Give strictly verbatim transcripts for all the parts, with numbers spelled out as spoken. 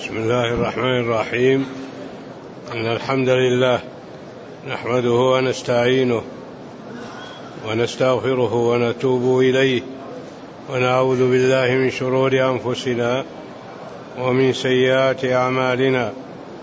بسم الله الرحمن الرحيم. إن الحمد لله نحمده ونستعينه ونستغفره ونتوب إليه ونعوذ بالله من شرور أنفسنا ومن سيئات أعمالنا.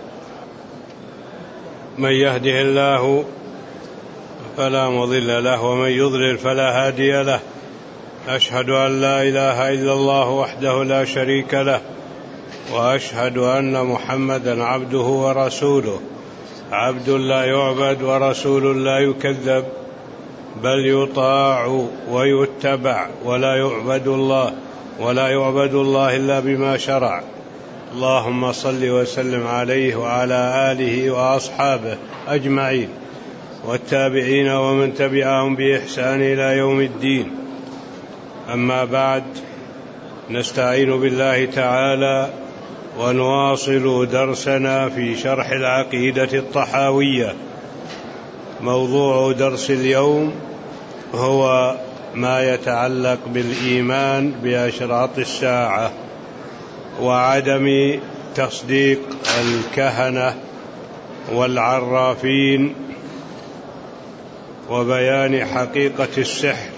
من يهده الله فلا مضل له ومن يضلل فلا هادي له. أشهد أن لا إله إلا الله وحده لا شريك له، وأشهد أن محمدا عبده ورسوله، عبد لا يعبد ورسول لا يكذب، بل يطاع ويتبع ولا يعبد الله ولا يعبد الله إلا بما شرع. اللهم صل وسلم عليه وعلى آله وأصحابه أجمعين والتابعين ومن تبعهم بإحسان إلى يوم الدين. أما بعد، نستعين بالله تعالى ونواصل درسنا في شرح العقيدة الطحاوية. موضوع درس اليوم هو ما يتعلق بالإيمان بأشراط الساعة وعدم تصديق الكهنة والعرافين وبيان حقيقة السحر.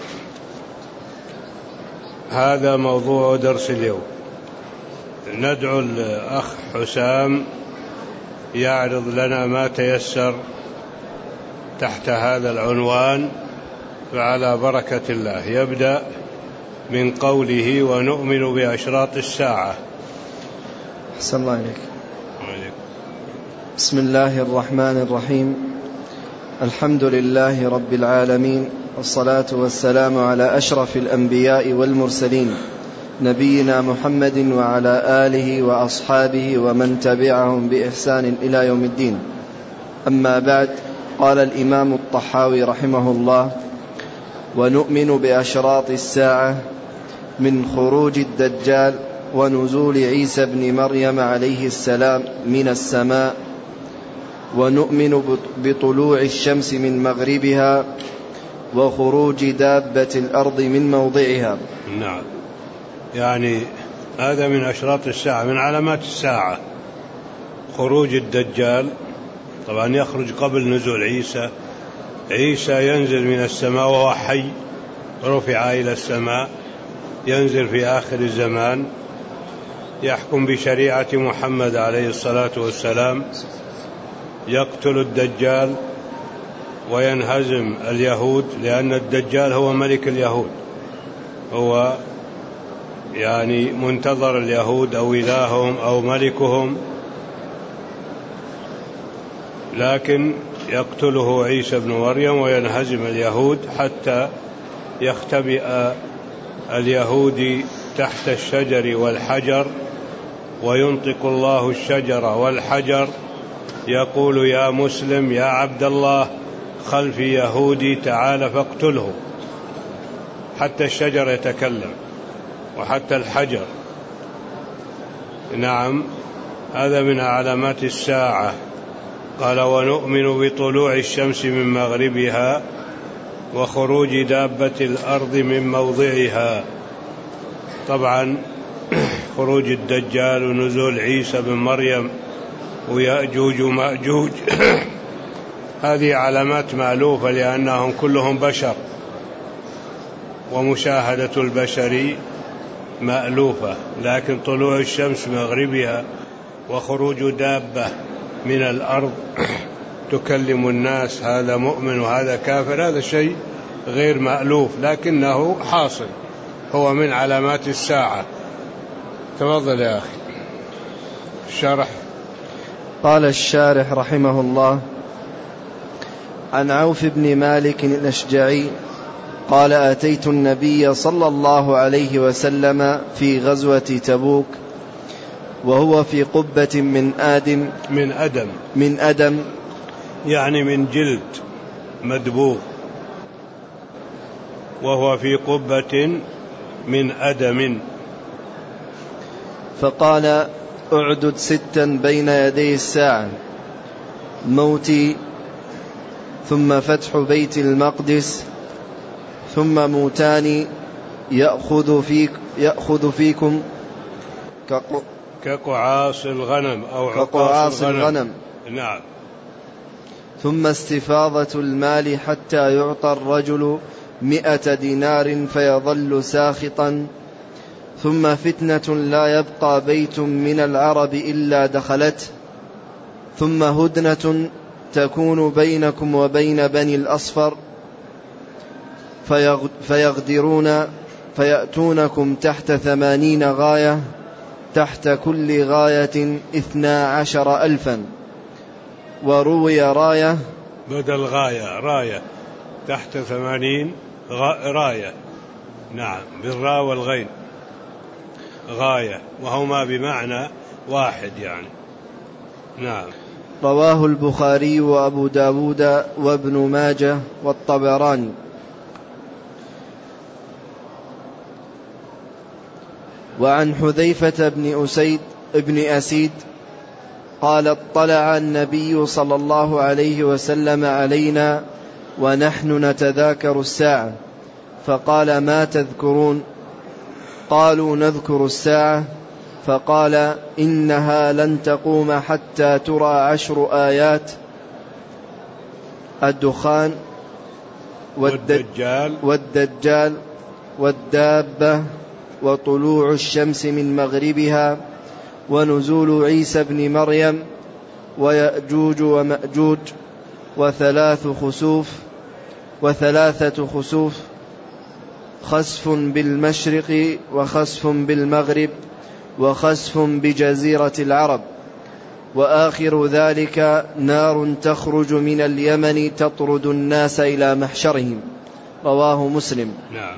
هذا موضوع درس اليوم. ندعو الأخ حسام يعرض لنا ما تيسر تحت هذا العنوان، فعلى بركة الله يبدأ من قوله ونؤمن بأشراط الساعة. أحسن الله إليك. بسم الله الرحمن الرحيم. الحمد لله رب العالمين، والصلاة والسلام على أشرف الأنبياء والمرسلين، نبينا محمد وعلى آله وأصحابه ومن تبعهم بإحسان إلى يوم الدين. أما بعد، قال الإمام الطحاوي رحمه الله: ونؤمن بأشراط الساعة من خروج الدجال ونزول عيسى بن مريم عليه السلام من السماء، ونؤمن بطلوع الشمس من مغربها وخروج دابة الأرض من موضعها. نعم، يعني هذا من أشراط الساعة، من علامات الساعة خروج الدجال. طبعا يخرج قبل نزول عيسى. عيسى ينزل من السماء وهو حي، رفع إلى السماء، ينزل في آخر الزمان، يحكم بشريعة محمد عليه الصلاة والسلام، يقتل الدجال وينهزم اليهود، لأن الدجال هو ملك اليهود، هو يعني منتظر اليهود أو إلههم أو ملكهم، لكن يقتله عيسى بن مريم وينهزم اليهود حتى يختبئ اليهودي تحت الشجر والحجر، وينطق الله الشجر والحجر يقول: يا مسلم يا عبد الله، خلفي يهودي تعال فاقتله. حتى الشجر يتكلم وحتى الحجر. نعم، هذا من علامات الساعة. قال: ونؤمن بطلوع الشمس من مغربها وخروج دابة الأرض من موضعها. طبعا خروج الدجال ونزول عيسى بن مريم ويأجوج ومأجوج هذه علامات مألوفة، لأنهم كلهم بشر، ومشاهدة البشر مألوفة. لكن طلوع الشمس مغربها وخروج دابة من الأرض تكلم الناس، هذا مؤمن وهذا كافر، هذا شيء غير مألوف، لكنه حاصل، هو من علامات الساعة. تفضل يا أخي الشرح. قال الشارح رحمه الله: عن عوف بن مالك الأشجعي قال: أتيت النبي صلى الله عليه وسلم في غزوة تبوك وهو في قبة من آدم من أدم من أدم يعني من جلد مدبوغ، وهو في قبة من أدم. فقال: أعدد ستا بين يدي الساعة: موتي، ثم فتح بيت المقدس، ثم موتان يأخذ, فيك يأخذ فيكم كقعاص الغنم أو كقعاص الغنم. الغنم نعم. ثم استفاضة المال حتى يعطى الرجل مئة دينار فيظل ساخطا، ثم فتنة لا يبقى بيت من العرب إلا دخلته، ثم هدنة تكون بينكم وبين بني الأصفر فيغدرون فيأتونكم تحت ثمانين غاية، تحت كل غاية اثنا عشر ألفا. وروي راية بدل غاية راية تحت ثمانين راية، نعم، بالراء والغين غاية، وهما بمعنى واحد يعني. نعم. رواه البخاري وأبو داود وابن ماجه والطبراني. وعن حذيفة بن أسيد ابن أسيد قال اطلع النبي صلى الله عليه وسلم علينا ونحن نتذاكر الساعة، فقال ما تذكرون؟ قالوا نذكر الساعة، فقال إنها لن تقوم حتى ترى عشر آيات: الدخان والدجال والدجال والدابة وطلوع الشمس من مغربها ونزول عيسى بن مريم ويأجوج ومأجوج وثلاث خسوف وثلاثة خسوف، خسف بالمشرق وخسف بالمغرب وخسف بجزيرة العرب، وآخر ذلك نار تخرج من اليمن تطرد الناس إلى محشرهم. رواه مسلم. نعم.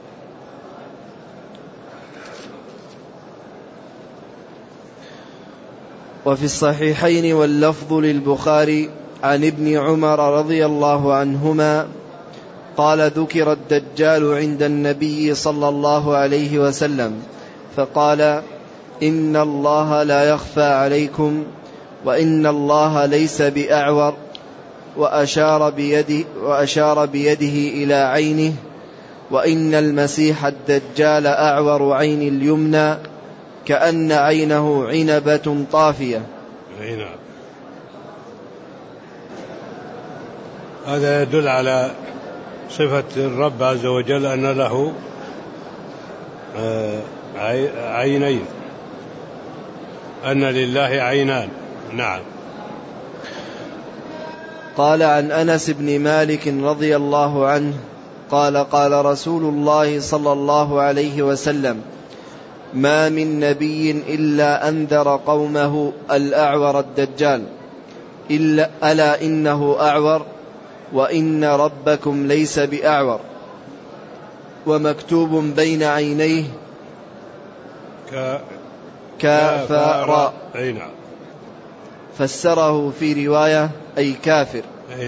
وفي الصحيحين واللفظ للبخاري عن ابن عمر رضي الله عنهما قال ذكر الدجال عند النبي صلى الله عليه وسلم فقال إن الله لا يخفى عليكم وإن الله ليس بأعور، وأشار بيده, وأشار بيده إلى عينه، وإن المسيح الدجال أعور عين اليمنى كأن عينه عنبة طافية. هذا يدل على صفة الرب عز وجل أن له عينين، أن لله عينان. نعم. قال عن أنس بن مالك رضي الله عنه قال قال رسول الله صلى الله عليه وسلم ما من نبي إلا أنذر قومه الأعور الدجال، إلا ألا إنه أعور وإن ربكم ليس بأعور، ومكتوب بين عينيه كافر. فسره في رواية أي كافر.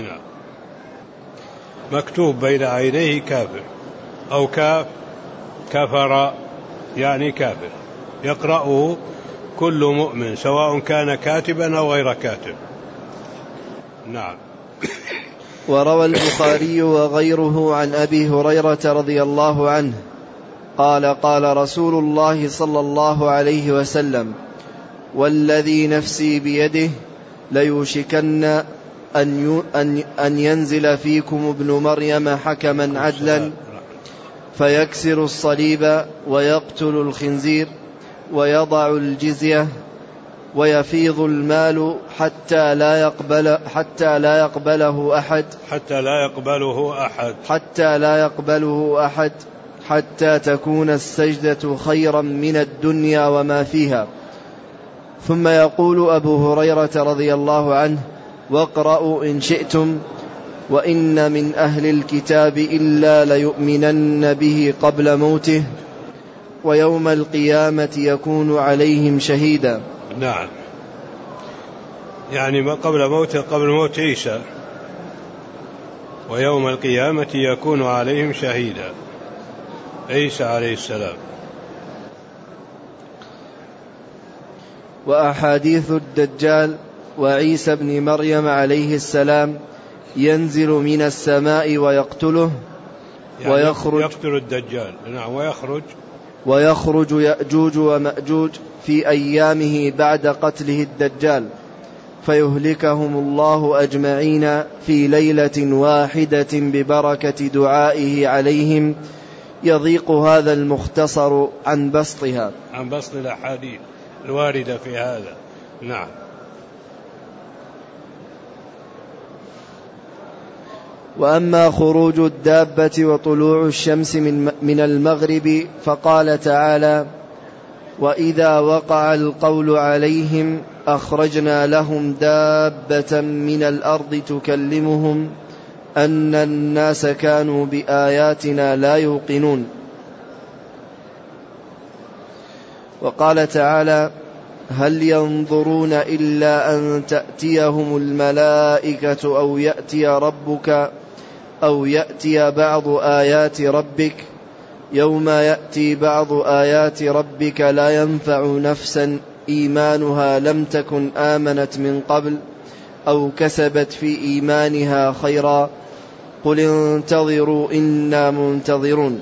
مكتوب بين عينيه كافر أو كاف كفر يعني كافر، يقرأه كل مؤمن سواء كان كاتبا أو غير كاتب. نعم. وروى البخاري وغيره عن أبي هريرة رضي الله عنه قال قال رسول الله صلى الله عليه وسلم والذي نفسي بيده ليوشكن أن, أن, أن ينزل فيكم ابن مريم حكما عدلا فيكسر الصليب ويقتل الخنزير ويضع الجزية ويفيض المال حتى لا يقبل حتى لا يقبله أحد حتى لا يقبله أحد حتى لا يقبله أحد حتى تكون السجدة خيرا من الدنيا وما فيها. ثم يقول أبو هريرة رضي الله عنه واقرأوا إن شئتم وإن من أهل الكتاب إلا ليؤمنن به قبل موته ويوم القيامة يكون عليهم شهيدا. نعم، يعني ما قبل موته قبل موت عيسى، ويوم القيامة يكون عليهم شهيدا عيسى عليه السلام. وأحاديث الدجال وعيسى بن مريم عليه السلام ينزل من السماء ويقتله يعني ويخرج يقتل الدجال. نعم، ويخرج ويخرج يأجوج ومأجوج في أيامه بعد قتله الدجال، فيهلكهم الله أجمعين في ليلة واحدة ببركة دعائه عليهم. يضيق هذا المختصر عن بسطها عن بسط الأحاديث الواردة في هذا. نعم. وأما خروج الدابة وطلوع الشمس من المغرب فقال تعالى: وإذا وقع القول عليهم أخرجنا لهم دابة من الأرض تكلمهم أن الناس كانوا بآياتنا لا يوقنون. وقال تعالى: هل ينظرون إلا أن تأتيهم الملائكة أو يأتي ربك أو يأتي بعض آيات ربك يوم يأتي بعض آيات ربك لا ينفع نفسا إيمانها لم تكن آمنت من قبل أو كسبت في إيمانها خيرا قل انتظروا إنا منتظرون.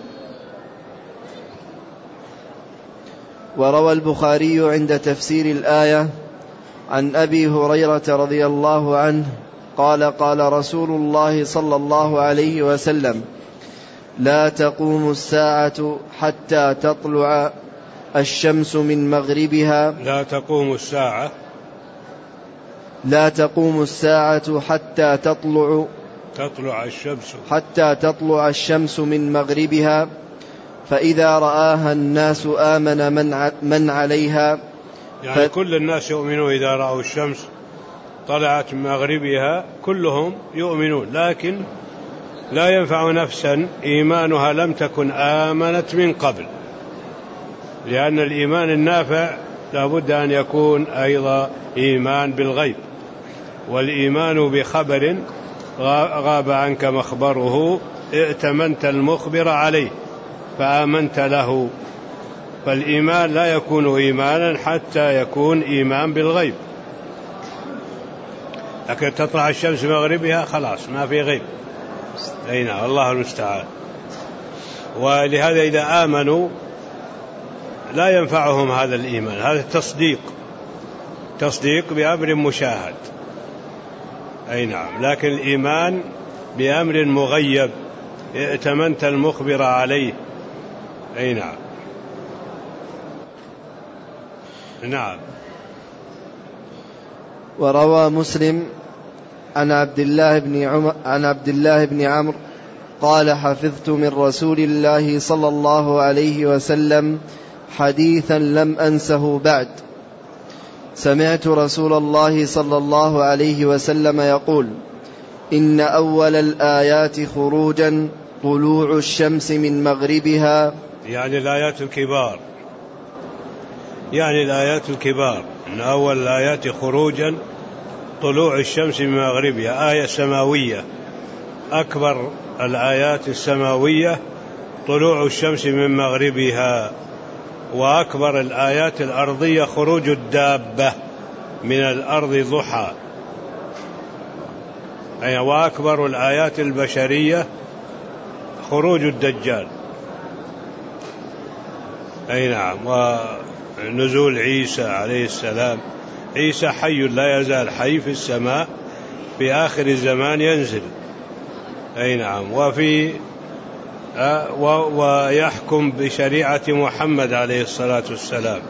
وروى البخاري عند تفسير الآية عن أبي هريرة رضي الله عنه قال: قال رسول الله صلى الله عليه وسلم: لا تقوم الساعة حتى تطلع الشمس من مغربها. لا تقوم الساعة لا تقوم الساعة حتى تطلع تطلع الشمس حتى تطلع الشمس من مغربها، فإذا رآها الناس آمن من, من عليها. يعني ف... كل الناس يؤمنون إذا رأوا الشمس طلعت من مغربها كلهم يؤمنون، لكن لا ينفع نفسا إيمانها لم تكن آمنت من قبل، لأن الإيمان النافع لابد أن يكون أيضا إيمان بالغيب، والإيمان بخبر غاب عنك مخبره ائتمنت المخبر عليه فآمنت له. فالإيمان لا يكون إيمانا حتى يكون إيمان بالغيب، لكن تطلع الشمس مغربها خلاص ما في غيب. أين الله المستعان. ولهذا إذا آمنوا لا ينفعهم هذا الإيمان، هذا التصديق تصديق بأمر مشاهد. أي نعم. لكن الإيمان بأمر مغيب ائتمنت المخبر عليه. أي نعم. نعم. وروى مسلم عن عبد الله بن عمر عن عبد الله بن عمرو قال: حفظت من رسول الله صلى الله عليه وسلم حديثا لم أنسه بعد. سمعت رسول الله صلى الله عليه وسلم يقول: إن أول الآيات خروجا طلوع الشمس من مغربها. يعني الآيات الكبار، يعني الآيات الكبار إن أول الآيات خروجا طلوع الشمس من مغربها، آية سماوية، أكبر الآيات السماوية طلوع الشمس من مغربها. وأكبر الآيات الأرضية خروج الدابة من الأرض ضحى. أي وأكبر الآيات البشرية خروج الدجال. أي نعم. ونزول عيسى عليه السلام. عيسى حي لا يزال حي في السماء، في آخر الزمان ينزل. أي نعم. وفي ويحكم بشريعة محمد عليه الصلاة والسلام،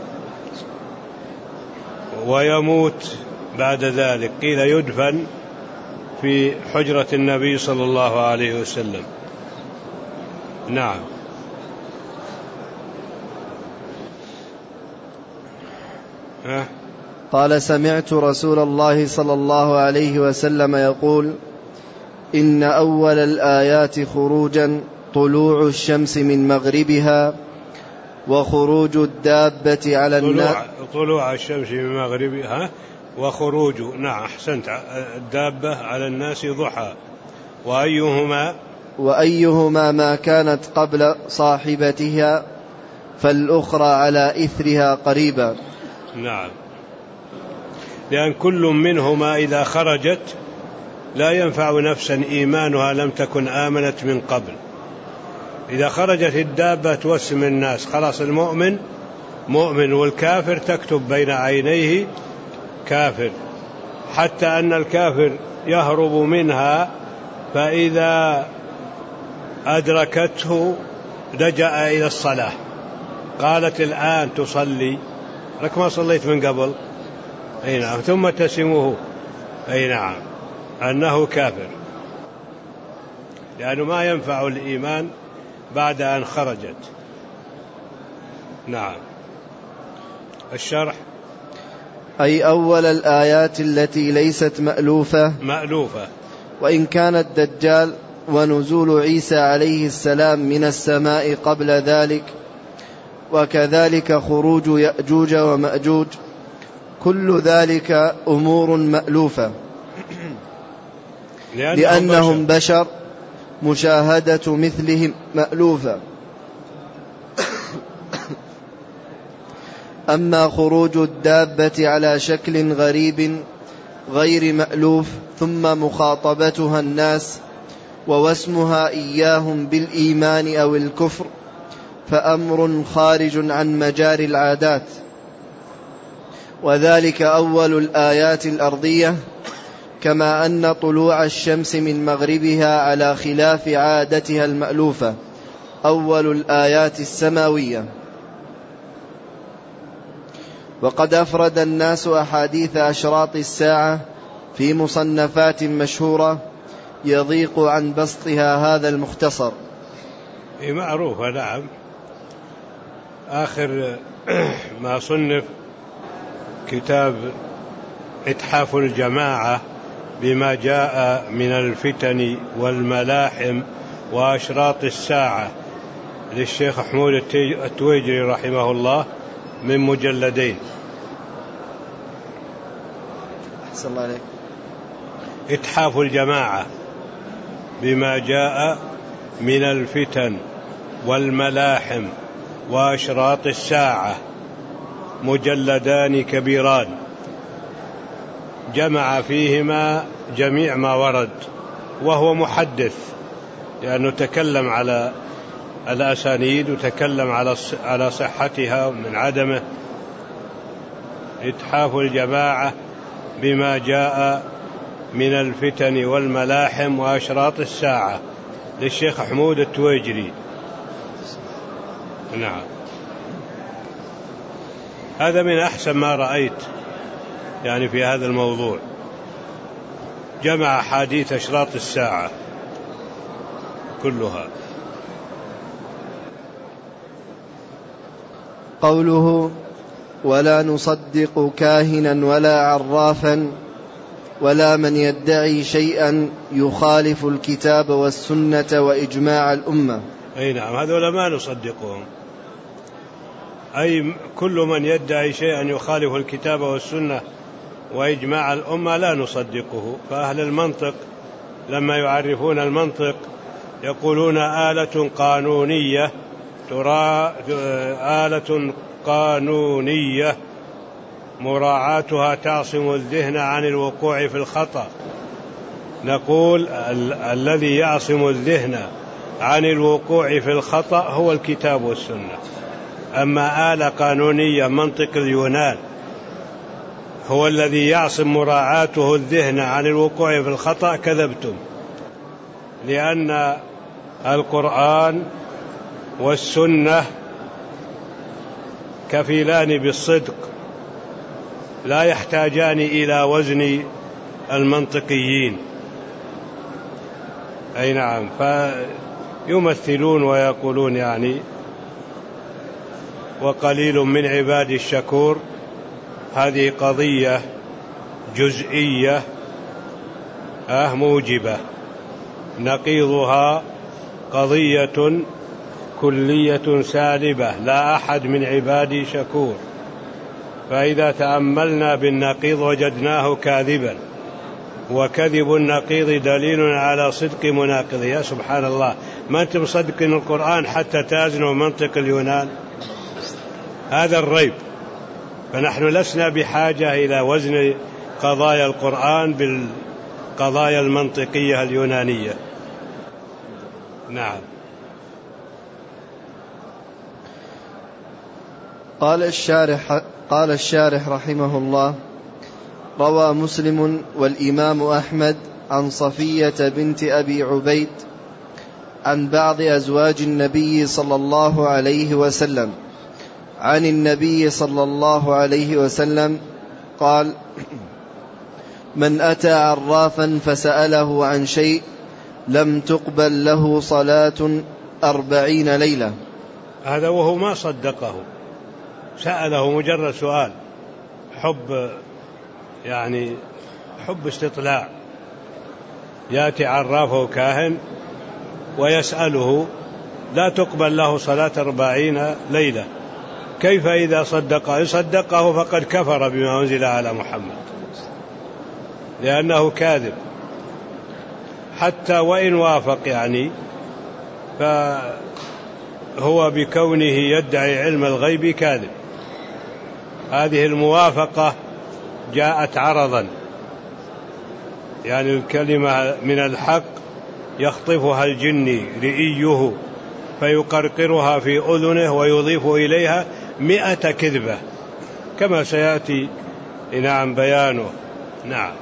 ويموت بعد ذلك، قيل يدفن في حجرة النبي صلى الله عليه وسلم. نعم. أه؟ قال: سمعت رسول الله صلى الله عليه وسلم يقول: إن أول الآيات خروجا طلوع الشمس من مغربها وخروج الدابة على الناس. طلوع الشمس من مغربها وخروج، نعم أحسنت، الدابة على الناس ضحى. وأيهما وأيهما ما كانت قبل صاحبتها فالأخرى على إثرها قريبا. نعم. لأن كل منهما إذا خرجت لا ينفع نفسا إيمانها لم تكن آمنت من قبل. إذا خرجت الدابة توسم الناس، خلاص المؤمن مؤمن والكافر تكتب بين عينيه كافر، حتى أن الكافر يهرب منها، فإذا أدركته لجأ إلى الصلاة، قالت الآن تصلي لك ما صليت من قبل، أي نعم، ثم تسمه، أي نعم، أنه كافر، لأنه ما ينفع الإيمان بعد أن خرجت. نعم. الشرح: أي أول الآيات التي ليست مألوفة مألوفة وإن كان الدجال ونزول عيسى عليه السلام من السماء قبل ذلك، وكذلك خروج يأجوج ومأجوج، كل ذلك أمور مألوفة لأنهم بشر، مشاهدة مثلهم مألوفة. أما خروج الدابة على شكل غريب غير مألوف ثم مخاطبتها الناس ووسمها إياهم بالإيمان أو الكفر فأمر خارج عن مجاري العادات، وذلك أول الآيات الأرضية، كما أن طلوع الشمس من مغربها على خلاف عادتها المألوفة أول الآيات السماوية. وقد أفرد الناس أحاديث أشراط الساعة في مصنفات مشهورة يضيق عن بسطها هذا المختصر. معروفة. نعم. آخر ما صنف كتاب إتحاف الجماعة بما جاء من الفتن والملاحم وأشراط الساعة للشيخ حمود التويجري رحمه الله من مجلدين. أحسن الله عليك. إتحاف الجماعة بما جاء من الفتن والملاحم وأشراط الساعة، مجلدان كبيران، جمع فيهما جميع ما ورد، وهو محدث لأنه تكلم على الأسانيد وتكلم على على صحتها من عدمه. إتحاف الجماعة بما جاء من الفتن والملاحم وأشراط الساعة للشيخ حمود التويجري. نعم. هذا من أحسن ما رأيت يعني في هذا الموضوع، جمع حديث أشراط الساعة كلها. قوله: ولا نصدق كاهنا ولا عرافا ولا من يدعي شيئا يخالف الكتاب والسنة وإجماع الأمة. أي نعم، هذول ما نصدقهم، أي كل من يدعي شيئا يخالف الكتاب والسنة وإجماع الأمة لا نصدقه. فأهل المنطق لما يعرفون المنطق يقولون آلة قانونية ترى آلة قانونية مراعاتها تعصم الذهن عن الوقوع في الخطأ. نقول ال- الذي يعصم الذهن عن الوقوع في الخطأ هو الكتاب والسنة. أما آلة قانونية منطق اليونان هو الذي يعصم مراعاته الذهن عن الوقوع في الخطأ، كذبتم، لأن القرآن والسنة كفيلان بالصدق لا يحتاجان إلى وزن المنطقيين. أي نعم، فيمثلون ويقولون يعني وقليل من عبادي الشكور. هذه قضية جزئية آه موجبة، نقيضها قضية كلية سالبة، لا أحد من عبادي شكور. فإذا تأملنا بالنقيض وجدناه كاذبا، وكذب النقيض دليل على صدق مناقضه. يا سبحان الله، ما أنتم مصدقين القرآن حتى تازنوا منطق اليونان؟ هذا الريب. فنحن لسنا بحاجة إلى وزن قضايا القرآن بالقضايا المنطقية اليونانية. نعم. قال الشارح, قال الشارح رحمه الله: روى مسلم والإمام أحمد عن صفية بنت أبي عبيد عن بعض أزواج النبي صلى الله عليه وسلم عن النبي صلى الله عليه وسلم قال: من أتى عرافا فسأله عن شيء لم تقبل له صلاة أربعين ليلة. هذا وهو ما صدقه، سأله مجرد سؤال، حب يعني حب استطلاع. يأتي عرافه كاهن ويسأله لا تقبل له صلاة أربعين ليلة، كيف إذا صدقه؟ يصدقه فقد كفر بما أنزل على محمد، لأنه كاذب. حتى وإن وافق يعني فهو بكونه يدعي علم الغيب كاذب. هذه الموافقة جاءت عرضا، يعني الكلمة من الحق يخطفها الجني رئيه فيقرقرها في أذنه ويضيف إليها مئة كذبة، كما سيأتي نعم بيانه. نعم.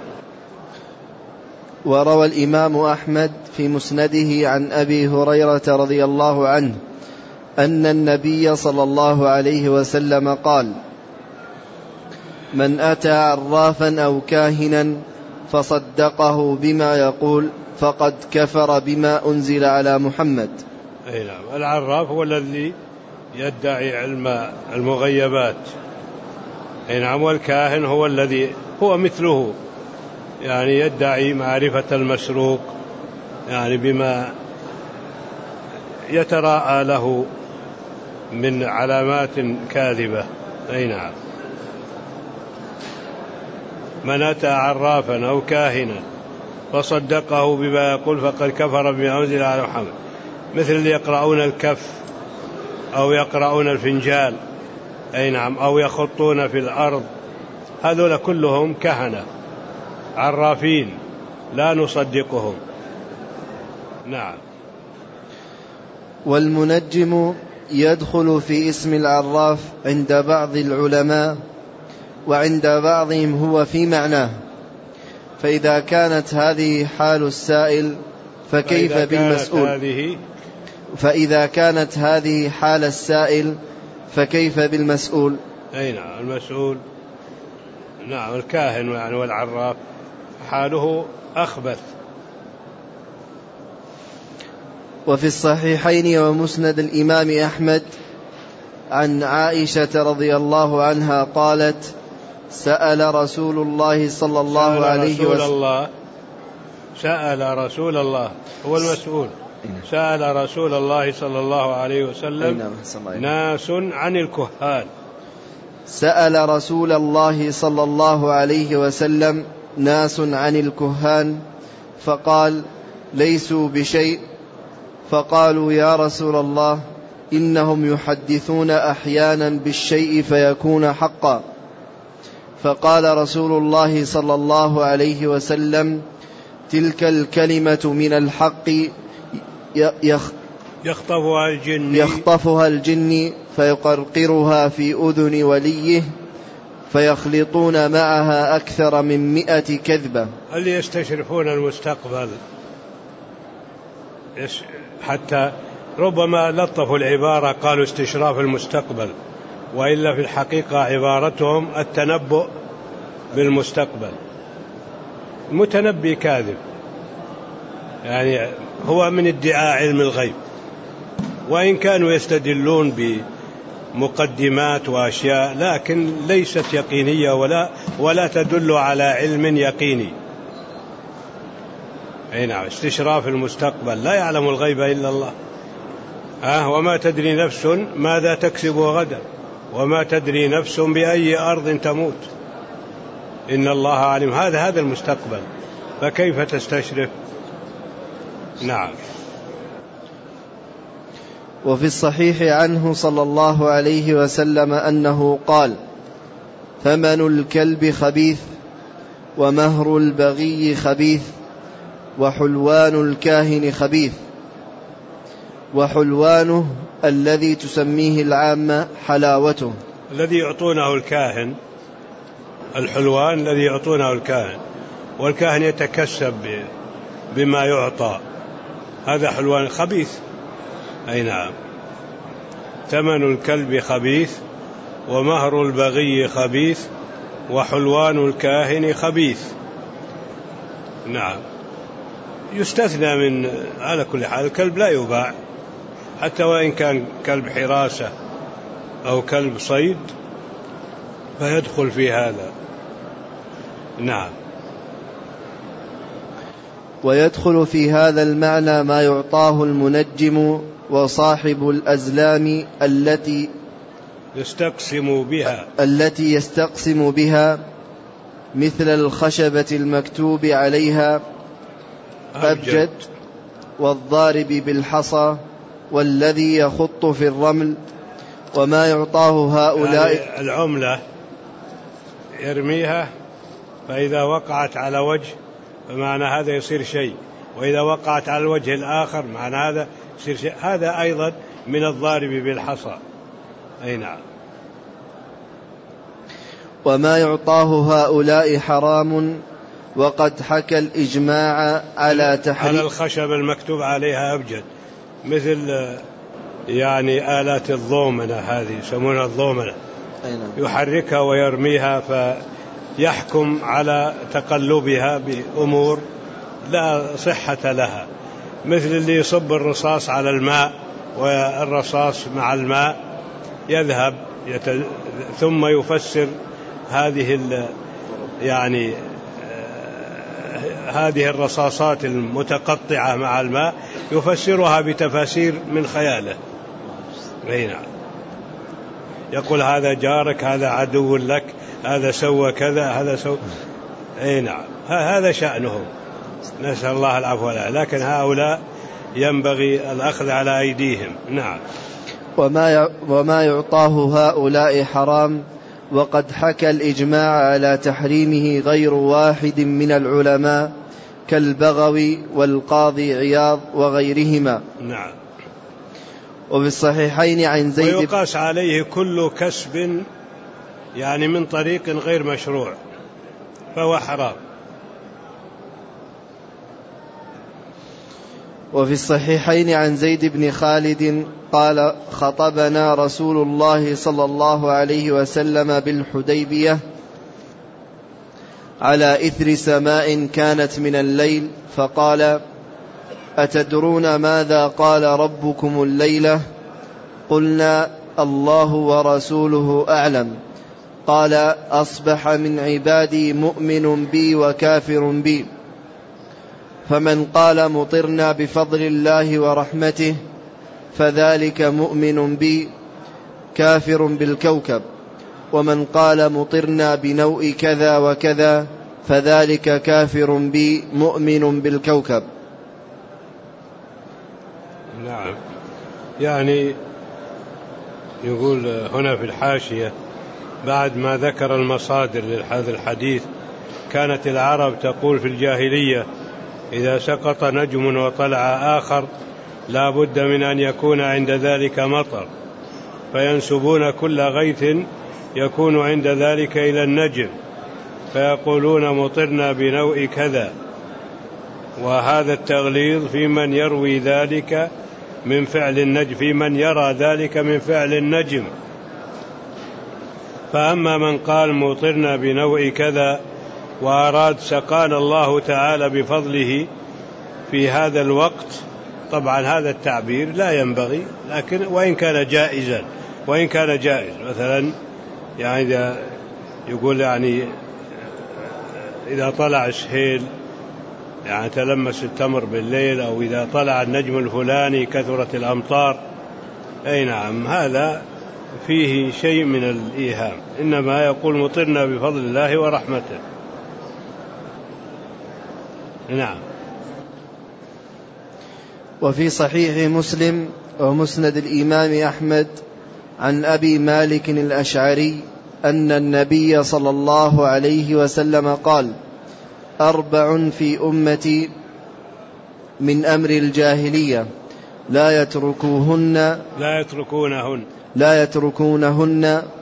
وروى الإمام أحمد في مسنده عن أبي هريرة رضي الله عنه أن النبي صلى الله عليه وسلم قال: من أتى عرافا أو كاهنا فصدقه بما يقول فقد كفر بما أنزل على محمد. أي نعم. العراف هو الذي يدعي علم المغيبات. أي نعم. والكاهن هو الذي هو مثله، يعني يدعي معرفة المسروق، يعني بما يتراءى له من علامات كاذبة. أي نعم. من أتى عرافا أو كاهنا فصدقه بما يقول فقد كفر بما أنزل على محمد، مثل اللي يقرؤون الكف أو يقرؤون الفنجال. أي نعم. أو يخطون في الأرض، هذول كلهم كهنة عرافين لا نصدقهم. نعم. والمنجم يدخل في اسم العراف عند بعض العلماء، وعند بعضهم هو في معناه، فإذا كانت هذه حال السائل فكيف بالمسؤول؟ فإذا كانت هذه حال السائل فكيف بالمسؤول؟ أي نعم. المسؤول نعم الكاهن يعني والعراف حاله أخبث. وفي الصحيحين ومسند الإمام أحمد عن عائشة رضي الله عنها قالت: سأل رسول الله صلى الله عليه وسلم سأل رسول الله هو المسؤول سأل رسول الله صلى الله عليه وسلم ناس عن الكهان. سأل رسول الله صلى الله عليه وسلم ناس عن الكهان فقال: ليسوا بشيء. فقالوا: يا رسول الله، إنهم يحدثون أحيانا بالشيء فيكون حقا. فقال رسول الله صلى الله عليه وسلم: تلك الكلمة من الحق يخ يخطفها الجن يخطفها الجن فيقرقرها في أذن وليه فيخلطون معها أكثر من مئة كذبة. اللي يستشرفون المستقبل حتى ربما لطفوا العبارة قالوا استشراف المستقبل، وإلا في الحقيقة عبارتهم التنبؤ بالمستقبل. المتنبي كاذب، يعني هو من ادعاء علم الغيب، وإن كانوا يستدلون بمقدمات وأشياء لكن ليست يقينية ولا, ولا تدل على علم يقيني. أي نعم. استشراف المستقبل، لا يعلم الغيب إلا الله. آه وما تدري نفس ماذا تكسب غدا وما تدري نفس بأي أرض تموت، إن الله عليم. هذا هذا المستقبل، فكيف تستشرف؟ نعم. وفي الصحيح عنه صلى الله عليه وسلم أنه قال: ثمن الكلب خبيث، ومهر البغي خبيث، وحلوان الكاهن خبيث. وحلوانه الذي تسميه العامة حلاوته. الذي يعطونه الكاهن، الحلوان الذي يعطونه الكاهن، والكاهن يتكسب بما يعطى، هذا حلوان خبيث. أي نعم، ثمن الكلب خبيث، ومهر البغي خبيث، وحلوان الكاهن خبيث. نعم، يستثنى من، على كل حال الكلب لا يباع، حتى وإن كان كلب حراسة أو كلب صيد فيدخل في هذا. نعم. ويدخل في هذا المعنى ما يعطاه المنجم وصاحب الأزلام التي يستقسم بها التي يستقسم بها، مثل الخشبة المكتوب عليها أبجد، والضارب بالحصى، والذي يخط في الرمل، وما يعطاه هؤلاء. يعني العملة يرميها، فإذا وقعت على وجه فمعنى هذا يصير شيء، وإذا وقعت على الوجه الآخر معنى هذا يصير شيء. هذا أيضا من الضارب بالحصى. أي نعم. وما يعطاه هؤلاء حرام، وقد حكى الإجماع على تحريم على الخشب المكتوب عليها أبجد، مثل يعني آلات الضومنة، هذه يسمونها الضومنة، يحركها ويرميها فيحكم على تقلبها بأمور لا صحة لها، مثل اللي يصب الرصاص على الماء والرصاص مع الماء يذهب يت... ثم يفسر هذه يعني هذه الرصاصات المتقطعة مع الماء يفسرها بتفاسير من خياله. نعم، يقول هذا جارك، هذا عدو لك، هذا سوى كذا، هذا سوى. أي نعم، هذا شأنهم، نسأل الله العفو والعافية، لكن هؤلاء ينبغي الأخذ على أيديهم. نعم. وما وما يعطاه هؤلاء حرام، وقد حكى الإجماع على تحريمه غير واحد من العلماء كالبغوي والقاضي عياض وغيرهما. نعم. وفي الصحيحين عن زيد، ويقاس عليه كل كسب يعني من طريق غير مشروع فهو حرام. وفي الصحيحين عن زيد بن خالد قال: خطبنا رسول الله صلى الله عليه وسلم بالحديبية على إثر سماء كانت من الليل، فقال: أتدرون ماذا قال ربكم الليلة؟ قلنا: الله ورسوله أعلم. قال: أصبح من عبادي مؤمن بي وكافر بي، فمن قال مطرنا بفضل الله ورحمته فذلك مؤمن بي كافر بالكوكب، ومن قال مطرنا بنوء كذا وكذا فذلك كافر بي مؤمن بالكوكب. نعم. يعني يقول هنا في الحاشية بعد ما ذكر المصادر لهذا الحديث: كانت العرب تقول في الجاهلية إذا سقط نجم وطلع آخر لا بد من أن يكون عند ذلك مطر، فينسبون كل غيث يكون عند ذلك إلى النجم فيقولون مطرنا بنوء كذا، وهذا التغليظ في من يروي ذلك من فعل النجم، في من يرى ذلك من فعل النجم. فأما من قال مطرنا بنوء كذا وأراد سقانا الله تعالى بفضله في هذا الوقت، طبعا هذا التعبير لا ينبغي، لكن وإن كان جائزا، وإن كان جائز مثلا يعني إذا يقول يعني إذا طلع سهيل يعني تلمس التمر بالليل، أو إذا طلع النجم الفلاني كثرت الأمطار، أي نعم هذا فيه شيء من الإيهام، إنما يقول مطرنا بفضل الله ورحمته. نعم. وفي صحيح مسلم ومسند الإمام أحمد عن أبي مالك الأشعري أن النبي صلى الله عليه وسلم قال: أربع في أمتي من أمر الجاهلية لا يتركوهن لا يتركونهن لا يتركونهن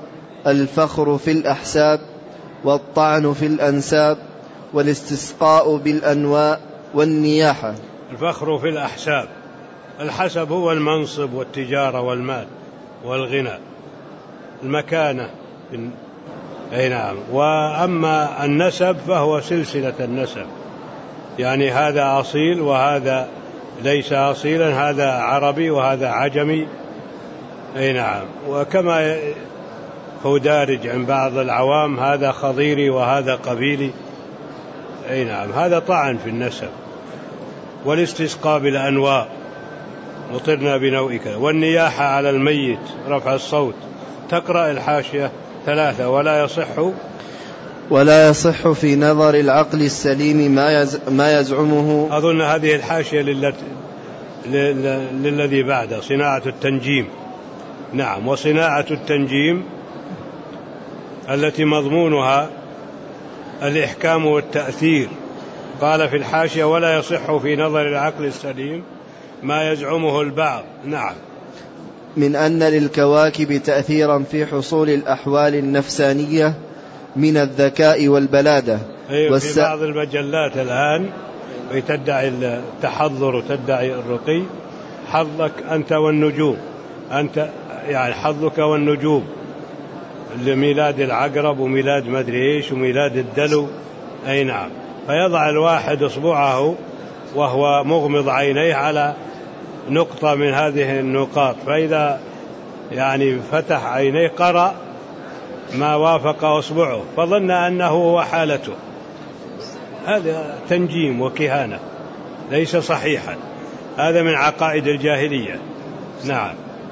الفخر في الأحساب، والطعن في الأنساب، والاستسقاء بالأنواء، والنياحة. الفخر في الأحساب، الحسب هو المنصب والتجارة والمال والغنى، المكانة، أي نعم. وأما النسب فهو سلسلة النسب، يعني هذا أصيل وهذا ليس أصيلا، هذا عربي وهذا عجمي، أي نعم. وكما هو دارج عند بعض العوام هذا خضيري وهذا قبيلي، أي نعم، هذا طعن في النسب. والاستسقاء بالأنواء، مطرنا بنوئك. والنياحة على الميت، رفع الصوت. تقرأ الحاشية ثلاثة. ولا يصح ولا يصح في نظر العقل السليم ما يز ما يزعمه. أظن هذه الحاشية للت... لل... للذي بعده، صناعة التنجيم. نعم. وصناعة التنجيم التي مضمونها الإحكام والتأثير. قال في الحاشية: ولا يصح في نظر العقل السليم ما يزعمه البعض. نعم. من أن للكواكب تأثيرا في حصول الأحوال النفسانية من الذكاء والبلادة. أيوة والس... في بعض المجلات الآن تدعي التحضر وتدعي الرقي، حظك أنت والنجوم، أنت يعني حظك والنجوم، لميلاد العقرب وميلاد مدري إيش وميلاد الدلو، أي نعم. فيضع الواحد إصبعه وهو مغمض عينيه على نقطة من هذه النقاط، فإذا يعني فتح عينيه قرأ ما وافق أصبعه فظن أنه هو حالته. هذا تنجيم وكهانة، ليس صحيحا، هذا من عقائد الجاهلية. نعم.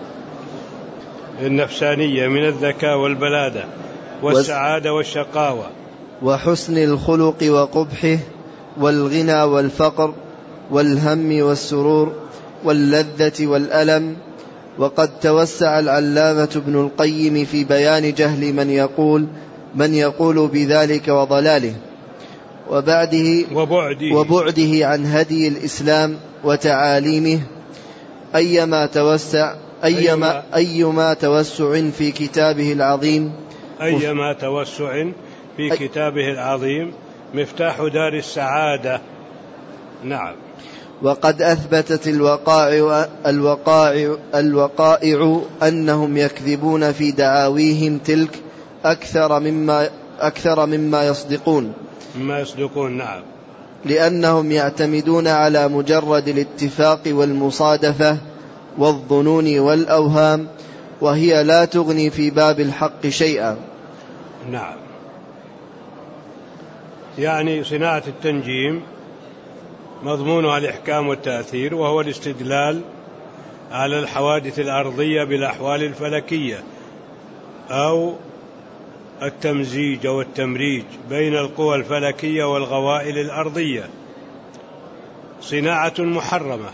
النفسانية من الذكاء والبلادة والسعادة والشقاوة، وحسن الخلق وقبحه، والغنى والفقر، والهم والسرور، واللذة والألم. وقد توسع العلامة ابن القيم في بيان جهل من يقول من يقول بذلك وضلاله، وبعده وبعده, وبعده عن هدي الإسلام وتعاليمه، أيما توسع أيما, أيما توسع في كتابه العظيم أيما توسع في كتابه العظيم مفتاح دار السعادة. نعم. وقد أثبتت الوقائع, الوقائع, الوقائع أنهم يكذبون في دعاويهم تلك أكثر مما, أكثر مما يصدقون مما يصدقون. نعم. لأنهم يعتمدون على مجرد الاتفاق والمصادفة والظنون والأوهام، وهي لا تغني في باب الحق شيئا. نعم. يعني صناعة التنجيم مضمونها الإحكام والتأثير، وهو الاستدلال على الحوادث الأرضية بالأحوال الفلكية، أو التمزيج أو التمريج بين القوى الفلكية والغوائل الأرضية. صناعة محرمة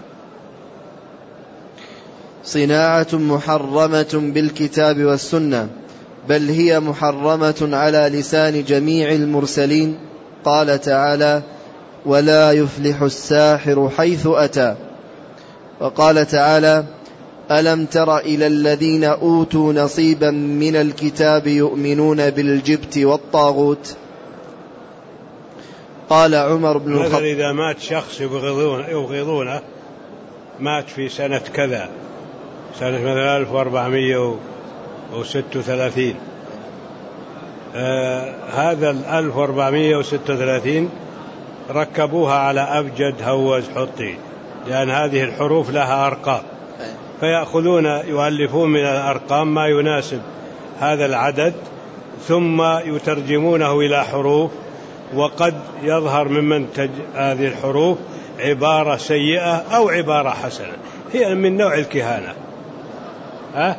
صناعة محرمة بالكتاب والسنة، بل هي محرمة على لسان جميع المرسلين. قال تعالى: ولا يفلح الساحر حيث أتى. وقال تعالى: ألم تر إلى الذين أوتوا نصيبا من الكتاب يؤمنون بالجبت والطاغوت. قال عمر بن الخطاب: مثلا إذا مات شخص يبغضونه, يبغضونه مات في سنة كذا، سنة مثلا ألف وأربعمائة وستة وثلاثين، آه هذا الألف وأربعمائة وستة وثلاثين ركبوها على أبجد هوز حطي، لأن هذه الحروف لها أرقام، فيأخذون يؤلفون من الأرقام ما يناسب هذا العدد ثم يترجمونه إلى حروف، وقد يظهر من منتج هذه الحروف عبارة سيئة أو عبارة حسنة، هي من نوع الكهانة. أه؟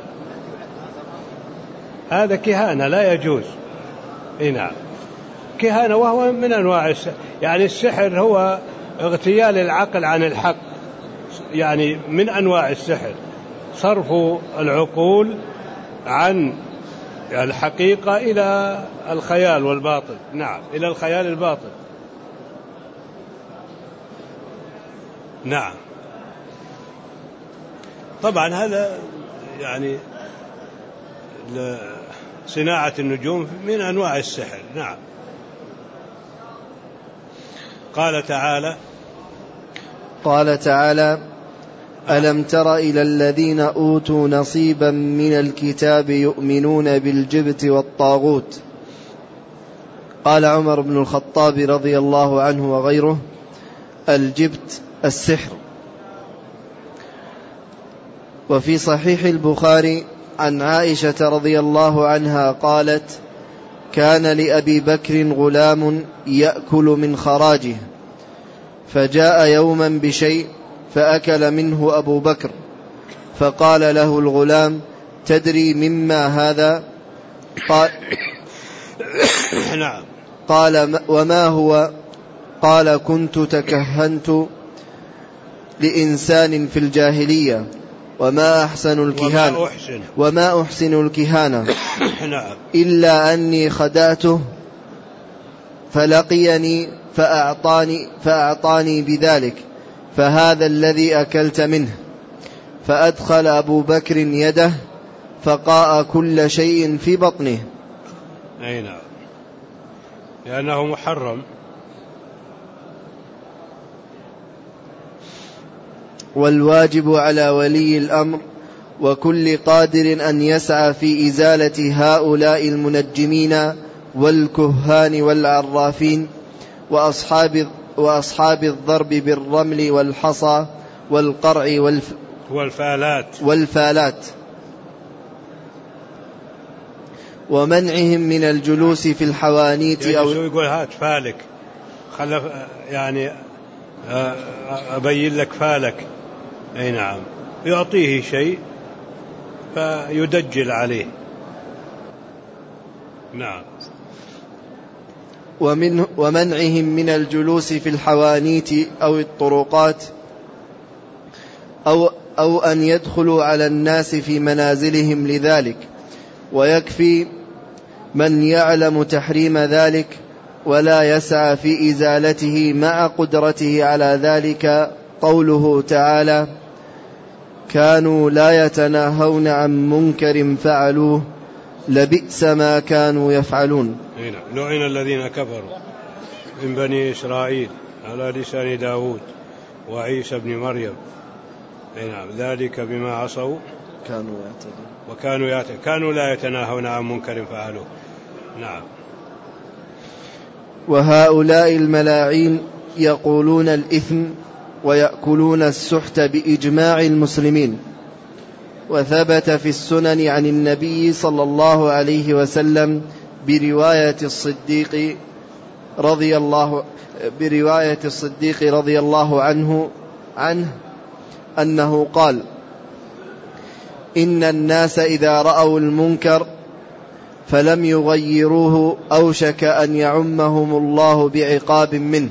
هذا كهانة لا يجوز. نعم، كهانة، وهو من أنواع السحر. يعني السحر هو اغتيال العقل عن الحق، يعني من أنواع السحر صرف العقول عن الحقيقة إلى الخيال والباطل. نعم، إلى الخيال الباطل. نعم. طبعا هذا يعني صناعة النجوم من أنواع السحر. نعم. قال تعالى قال تعالى ألم تر إلى الذين أوتوا نصيبا من الكتاب يؤمنون بالجبت والطاغوت. قال عمر بن الخطاب رضي الله عنه وغيره الجبت السحر. وفي صحيح البخاري عن عائشة رضي الله عنها قالت كان لأبي بكر غلام يأكل من خراجه، فجاء يوما بشيء فأكل منه أبو بكر، فقال له الغلام تدري مما هذا؟ قال, قال وما هو؟ قال كنت تكهنت لإنسان في الجاهلية وما أحسن الكهانة وما أحسن, وما أحسن الكهانة إلا أني خدعته فلقيني فأعطاني, فأعطاني بذلك، فهذا الذي أكلت منه. فأدخل أبو بكر يده فقاء كل شيء في بطنه. أي نعم، لأنه محرم. والواجب على ولي الأمر وكل قادر أن يسعى في إزالة هؤلاء المنجمين والكهان والعرافين وأصحاب, وأصحاب الضرب بالرمل والحصى والقرع والف والفالات, والفالات ومنعهم من الجلوس في الحوانيت. أو يقول هات فالك، خلف يعني أبين لك فالك. أي نعم، يعطيه شيء فيدجل عليه. نعم. ومن ومنعهم من الجلوس في الحوانيت أو الطرقات أو, أو أن يدخلوا على الناس في منازلهم لذلك، ويكفي من يعلم تحريم ذلك ولا يسعى في إزالته مع قدرته على ذلك قوله تعالى كانوا لا يتناهون عن منكر فعلوه لبئس ما كانوا يفعلون. لعن الذين كفروا من بني إسرائيل على لسان داود وعيسى بن مريم. نعم، ذلك بما عصوا كانوا يعتدون وكانوا يعتدون كانوا لا يتناهون عن منكر فعلوه. نعم. وهؤلاء الملاعين يقولون الإثم ويأكلون السحت بإجماع المسلمين. وثبت في السنن عن النبي صلى الله عليه وسلم برواية الصديق رضي الله برواية الصديق رضي الله عنه عنه أنه قال إن الناس إذا رأوا المنكر فلم يغيروه أوشك أن يعمهم الله بعقاب منه.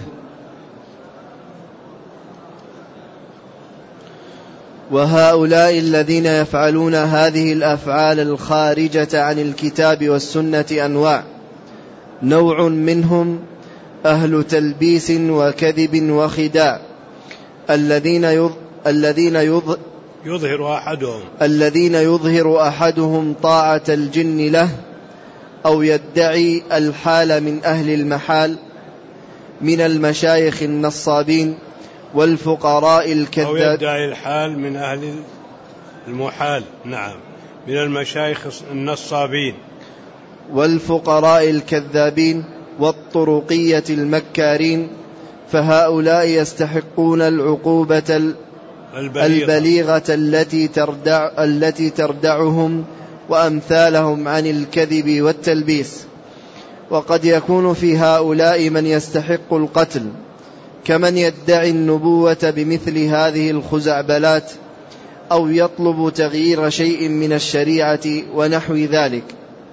وهؤلاء الذين يفعلون هذه الأفعال الخارجة عن الكتاب والسنة أنواع. نوع منهم أهل تلبيس وكذب وخداع الذين يظ... الذين يظ... يظهر أحدهم الذين يظهر أحدهم طاعة الجن له أو يدعي الحال من أهل المحال من المشايخ النصابين والفقراء الكذاب أو يدعي الحال من أهل المحال. نعم، من المشايخ النصابين والفقراء الكذابين والطرقية المكارين، فهؤلاء يستحقون العقوبة البليغة, البليغة التي, تردع التي تردعهم وأمثالهم عن الكذب والتلبيس. وقد يكون في هؤلاء من يستحق القتل كمن يدعي النبوة بمثل هذه الخزعبلات أو يطلب تغيير شيء من الشريعة ونحو ذلك.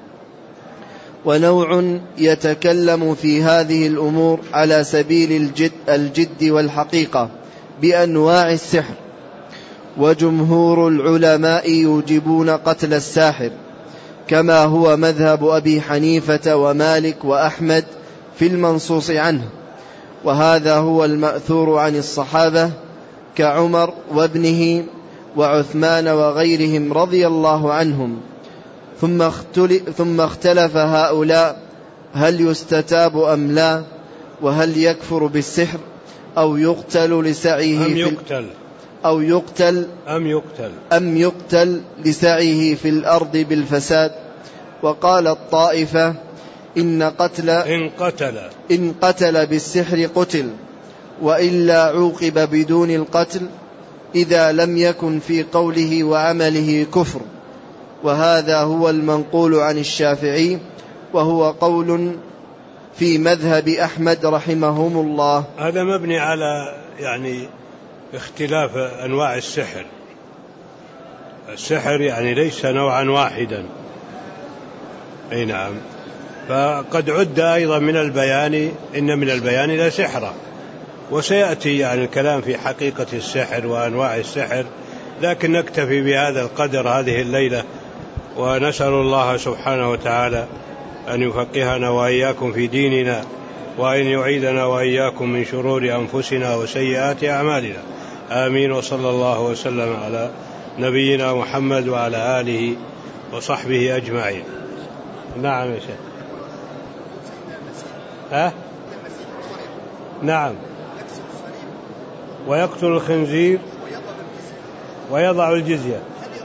ونوع يتكلم في هذه الأمور على سبيل الجد, الجد والحقيقة بأنواع السحر. وجمهور العلماء يوجبون قتل الساحر كما هو مذهب أبي حنيفة ومالك وأحمد في المنصوص عنه، وهذا هو المأثور عن الصحابة كعمر وابنه وعثمان وغيرهم رضي الله عنهم. ثم اختلف, ثم اختلف هؤلاء هل يستتاب أم لا، وهل يكفر بالسحر أو يقتل لسعيه أم في يقتل أو يقتل أم يقتل أم يقتل لسعيه في الأرض بالفساد. وقال الطائفة إن قتل إن قتل إن قتل بالسحر قتل، وإلا عوقب بدون القتل إذا لم يكن في قوله وعمله كفر. وهذا هو المنقول عن الشافعي، وهو قول في مذهب أحمد رحمهم الله. هذا مبني على يعني اختلاف أنواع السحر. السحر يعني ليس نوعا واحدا، أي نعم. فقد عد أيضا من البيان، إن من البيان لا سحر، وسيأتي يعني الكلام في حقيقة السحر وأنواع السحر، لكن نكتفي بهذا القدر هذه الليلة، ونسأل الله سبحانه وتعالى أن يفقهنا وإياكم في ديننا، وأن يعيدنا وإياكم من شرور أنفسنا وسيئات أعمالنا، آمين. وصلى الله وسلم على نبينا محمد وعلى آله وصحبه أجمعين. نعم يا شيخ. ها؟ نعم. ويقتل الخنزير ويضع الجزية.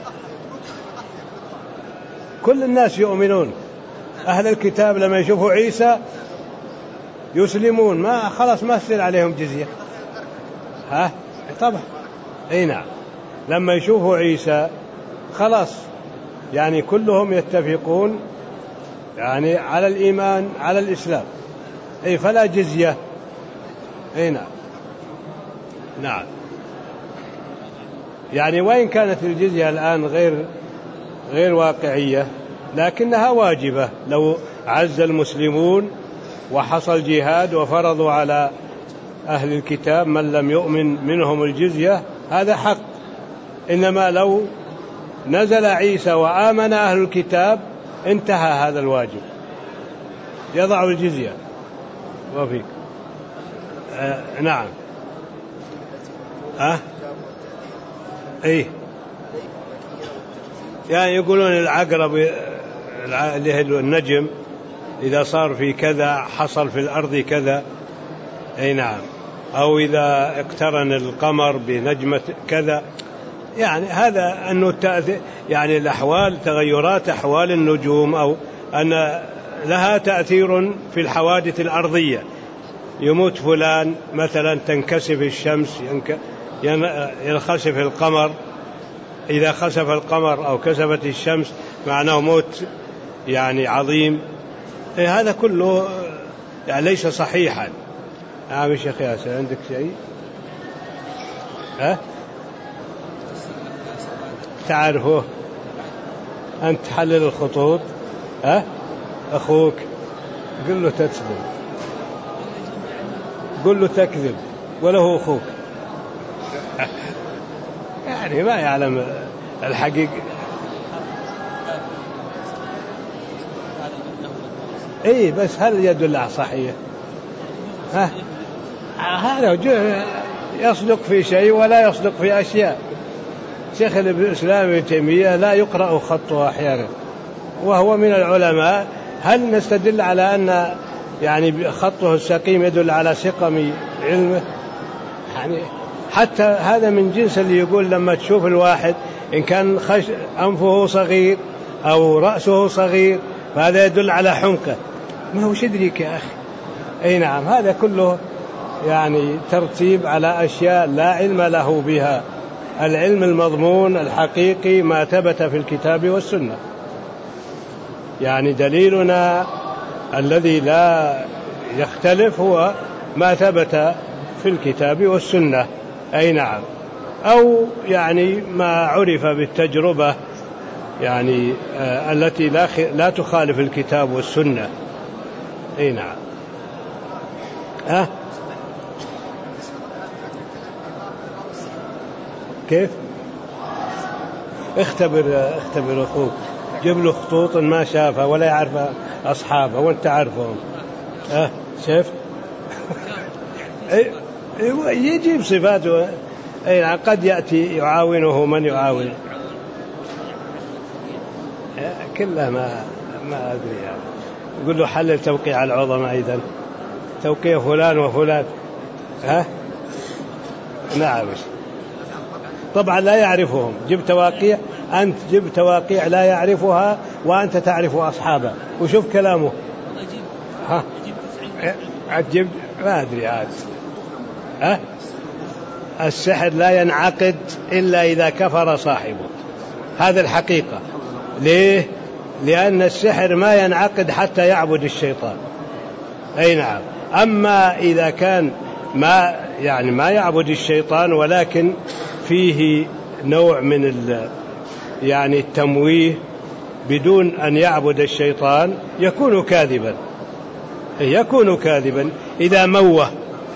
كل الناس يؤمنون. أهل الكتاب لما يشوفوا عيسى يسلمون، ما خلاص ما يصير عليهم جزية. ها؟ طبعا. أي نعم. لما يشوفوا عيسى خلاص يعني كلهم يتفقون يعني على الإيمان على الإسلام، أي فلا جزية. أي نعم. نعم. يعني وإن كانت الجزية الآن غير غير واقعية، لكنها واجبة. لو عز المسلمون وحصل جهاد وفرضوا على أهل الكتاب من لم يؤمن منهم الجزية، هذا حق. إنما لو نزل عيسى وآمن أهل الكتاب انتهى هذا الواجب، يضع الجزية. وفيك. آه نعم. أه؟ إيه يعني يقولون العقرب اللي هو النجم إذا صار في كذا حصل في الأرض كذا. أي نعم. أو إذا اقترن القمر بنجمة كذا، يعني هذا أنه التأثير يعني الأحوال تغيرات أحوال النجوم، أو أن لها تأثير في الحوادث الأرضية. يموت فلان مثلا تنكسف الشمس، ينخسف القمر. إذا خسف القمر أو كسفت الشمس معناه موت يعني عظيم. إيه هذا كله يعني ليس صحيحا. نعم يا شيخ ياسر، عندك شيء؟ ها؟ تعرفه أنت تحلل الخطوط؟ ها؟ أخوك قل له تكذب، قل له تكذب وله أخوك يعني ما يعلم الحقيقة. اي بس هل يدل على صحيح؟ ها؟ هذا يصدق في شيء ولا يصدق في أشياء. شيخ الإسلام ابن تيمية لا يقرأ خطه أحيانا وهو من العلماء. هل نستدل على أن يعني خطه السقيم يدل على سقم علمه؟ يعني حتى هذا من جنس اللي يقول لما تشوف الواحد إن كان خش أنفه صغير أو رأسه صغير فهذا يدل على حمقه. ما هو شدريك يا أخي. أي نعم. هذا كله يعني ترتيب على أشياء لا علم له بها. العلم المضمون الحقيقي ما ثبت في الكتاب والسنة. يعني دليلنا الذي لا يختلف هو ما ثبت في الكتاب والسنة. أي نعم. أو يعني ما عرف بالتجربة يعني آه التي لا, لا تخالف الكتاب والسنة. أي نعم. أه؟ كيف؟ اختبر اختبر أخوك، جيب له خطوط ما شافها ولا يعرف أصحابها وانت عارفهم. أه شفت؟ يجيب صفاته. أي قد يأتي يعاونه من يعاون. كلها ما ما أدري يعني. يقول له حلل توقيع العظماء أيضا، توقيع فلان وفلان. ها نعم. طبعا لا يعرفهم، جبت واقيع، أنت جبت واقيع لا يعرفها وأنت تعرف أصحابها، وشوف كلامه. ها عجب ما أدري عاد. ها السحر لا ينعقد إلا إذا كفر صاحبه، هذا الحقيقة. ليه؟ لأن السحر ما ينعقد حتى يعبد الشيطان. أي نعم. أما إذا كان ما يعني ما يعبد الشيطان ولكن فيه نوع من ال يعني التمويه بدون أن يعبد الشيطان، يكون كاذبا، يكون كاذبا إذا موه،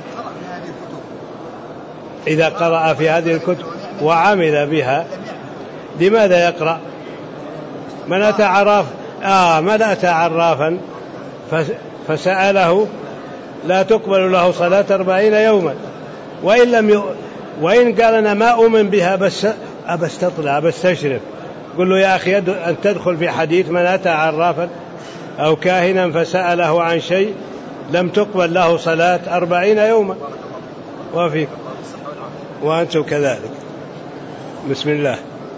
إذا قرأ في هذه الكتب وعمل بها. لماذا يقرأ؟ من أتى عراف آه من أتى عرافا فسأله لا تقبل له صلاة أربعين يوما، وإن لم ي... وإن قال أنا ما أؤمن بها بس أبستطلع أبستشرف، قل له يا أخي أن تدخل في حديث من أتى عرافا أو كاهنا فسأله عن شيء لم تقبل له صلاة أربعين يوما. وفيك وأنتم كذلك. بسم الله.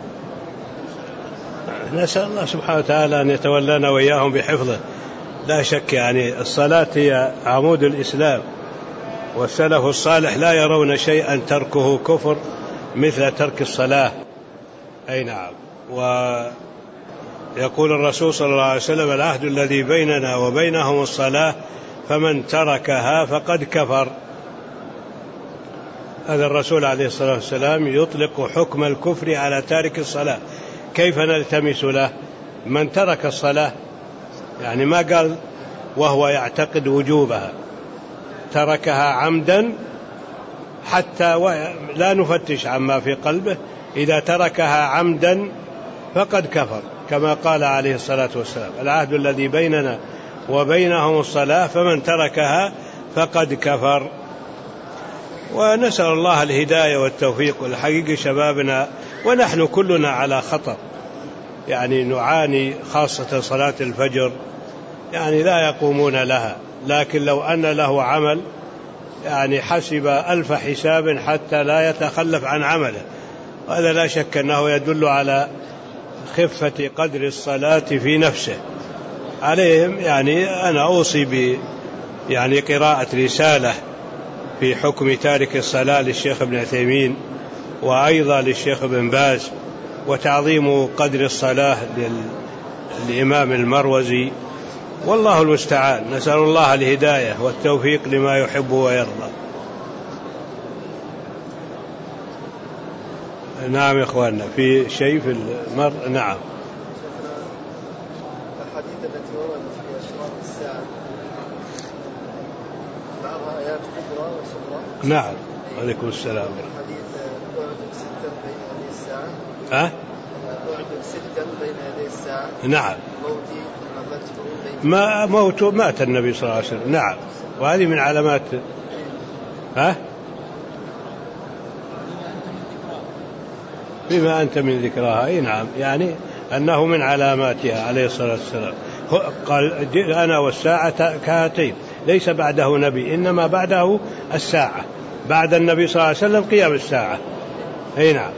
نسأل الله سبحانه وتعالى أن يتولانا وإياهم بحفظه. لا شك يعني الصلاة هي عمود الإسلام، والسلف الصالح لا يرون شيئا تركه كفر مثل ترك الصلاة. أي نعم. ويقول الرسول صلى الله عليه وسلم العهد الذي بيننا وبينهم الصلاة فمن تركها فقد كفر. هذا الرسول عليه الصلاة والسلام يطلق حكم الكفر على تارك الصلاة. كيف نلتمس له؟ من ترك الصلاة، يعني ما قال وهو يعتقد وجوبها، تركها عمدا حتى لا نفتش عما في قلبه، إذا تركها عمدا فقد كفر، كما قال عليه الصلاة والسلام العهد الذي بيننا وبينهم الصلاة فمن تركها فقد كفر. ونسأل الله الهداية والتوفيق. والحقيقة شبابنا ونحن كلنا على خطر، يعني نعاني خاصة صلاة الفجر، يعني لا يقومون لها، لكن لو أن له عمل يعني حسب ألف حساب حتى لا يتخلف عن عمله. وهذا لا شك أنه يدل على خفة قدر الصلاة في نفسه. عليهم يعني أنا أوصي ب يعني قراءة رسالة في حكم تارك الصلاة للشيخ ابن عثيمين وأيضا للشيخ ابن باز، وتعظيم قدر الصلاة للإمام المروزي، والله المستعان. نسأل الله الهداية والتوفيق لما يحب ويرضى. نعم يا إخواننا، في شيء في المر. نعم. الحديث التي وردت في أشراط الساعة بعضها آيات كبرى وصغرى. نعم. عليكم السلام. الحديث أعدل ستا بين هذه الساعة. ها؟ أعدل ستا بين هذه الساعة. نعم. موتي ما موت مات النبي صلى الله عليه وسلم. نعم. وهذه من علامات. ها؟ بما أنت من ذكراها. أي نعم، يعني أنه من علاماتها عليه الصلاة والسلام. قال أنا والساعة كهاتين، ليس بعده نبي، إنما بعده الساعة، بعد النبي صلى الله عليه وسلم قيام الساعة. أي نعم.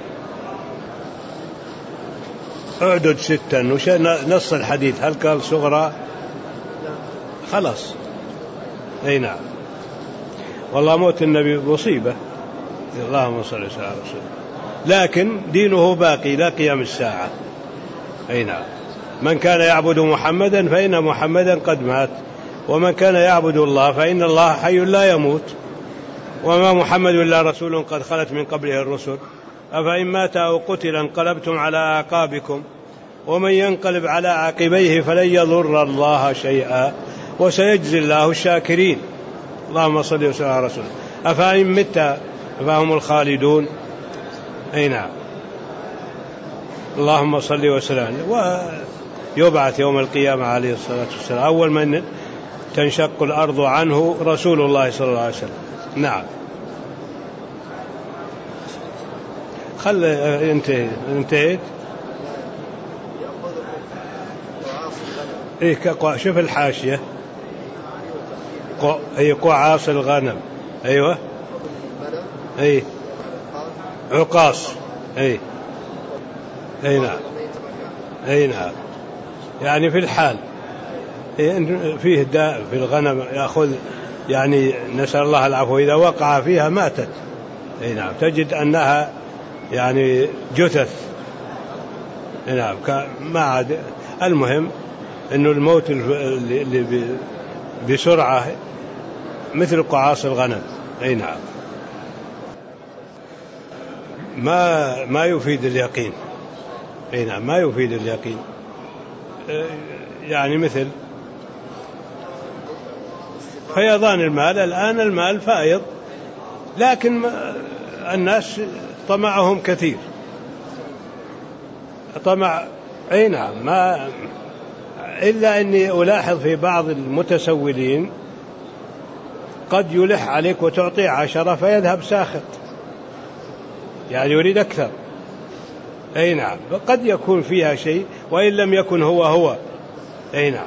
اعدد ستا، نص الحديث هل قال صغرى؟ خلاص. أي نعم. والله موت النبي مصيبة، اللهم صل وسلم على رسوله، لكن دينه باقي لا قيام الساعة. أي نعم. من كان يعبد محمدا فإن محمدا قد مات، ومن كان يعبد الله فإن الله حي لا يموت، وما محمد إلا رسول قد خلت من قبله الرسل، أفإن مات أو قتل انقلبتم على أعقابكم، ومن ينقلب على عقبيه فلن يضر الله شيئا وسيجزي الله الشاكرين. اللهم صل وسلم على رسوله. أفإن مت فهم الخالدون. أي نعم. اللهم صل وسلم. ويبعث يوم القيامة عليه الصلاة والسلام، أول من تنشق الأرض عنه رسول الله صلى الله عليه وسلم. نعم. خل انتهيت انتهيت إيه كقع، شوف الحاشية، قع... أي قعاص الغنم. أيوة، أي عقاص، أي أي نعم، أي نعم، يعني في الحال فيه داء في الغنم يأخذ، يعني نسأل الله العفو، إذا وقع فيها ماتت. أي نعم، تجد أنها يعني جثث. أي نعم، ما عاد. المهم أنه الموت اللي بسرعة مثل قعاص الغنم. أي نعم، ما ما يفيد اليقين. أي نعم، ما يفيد اليقين. يعني مثل فيضان المال، الآن المال فائض، لكن الناس طمعهم كثير، طمع. أي نعم، ما إلا أني ألاحظ في بعض المتسولين قد يلح عليك وتعطيه عشرة فيذهب ساخط، يعني يريد أكثر. أي نعم، قد يكون فيها شيء وإن لم يكن هو هو. أي نعم.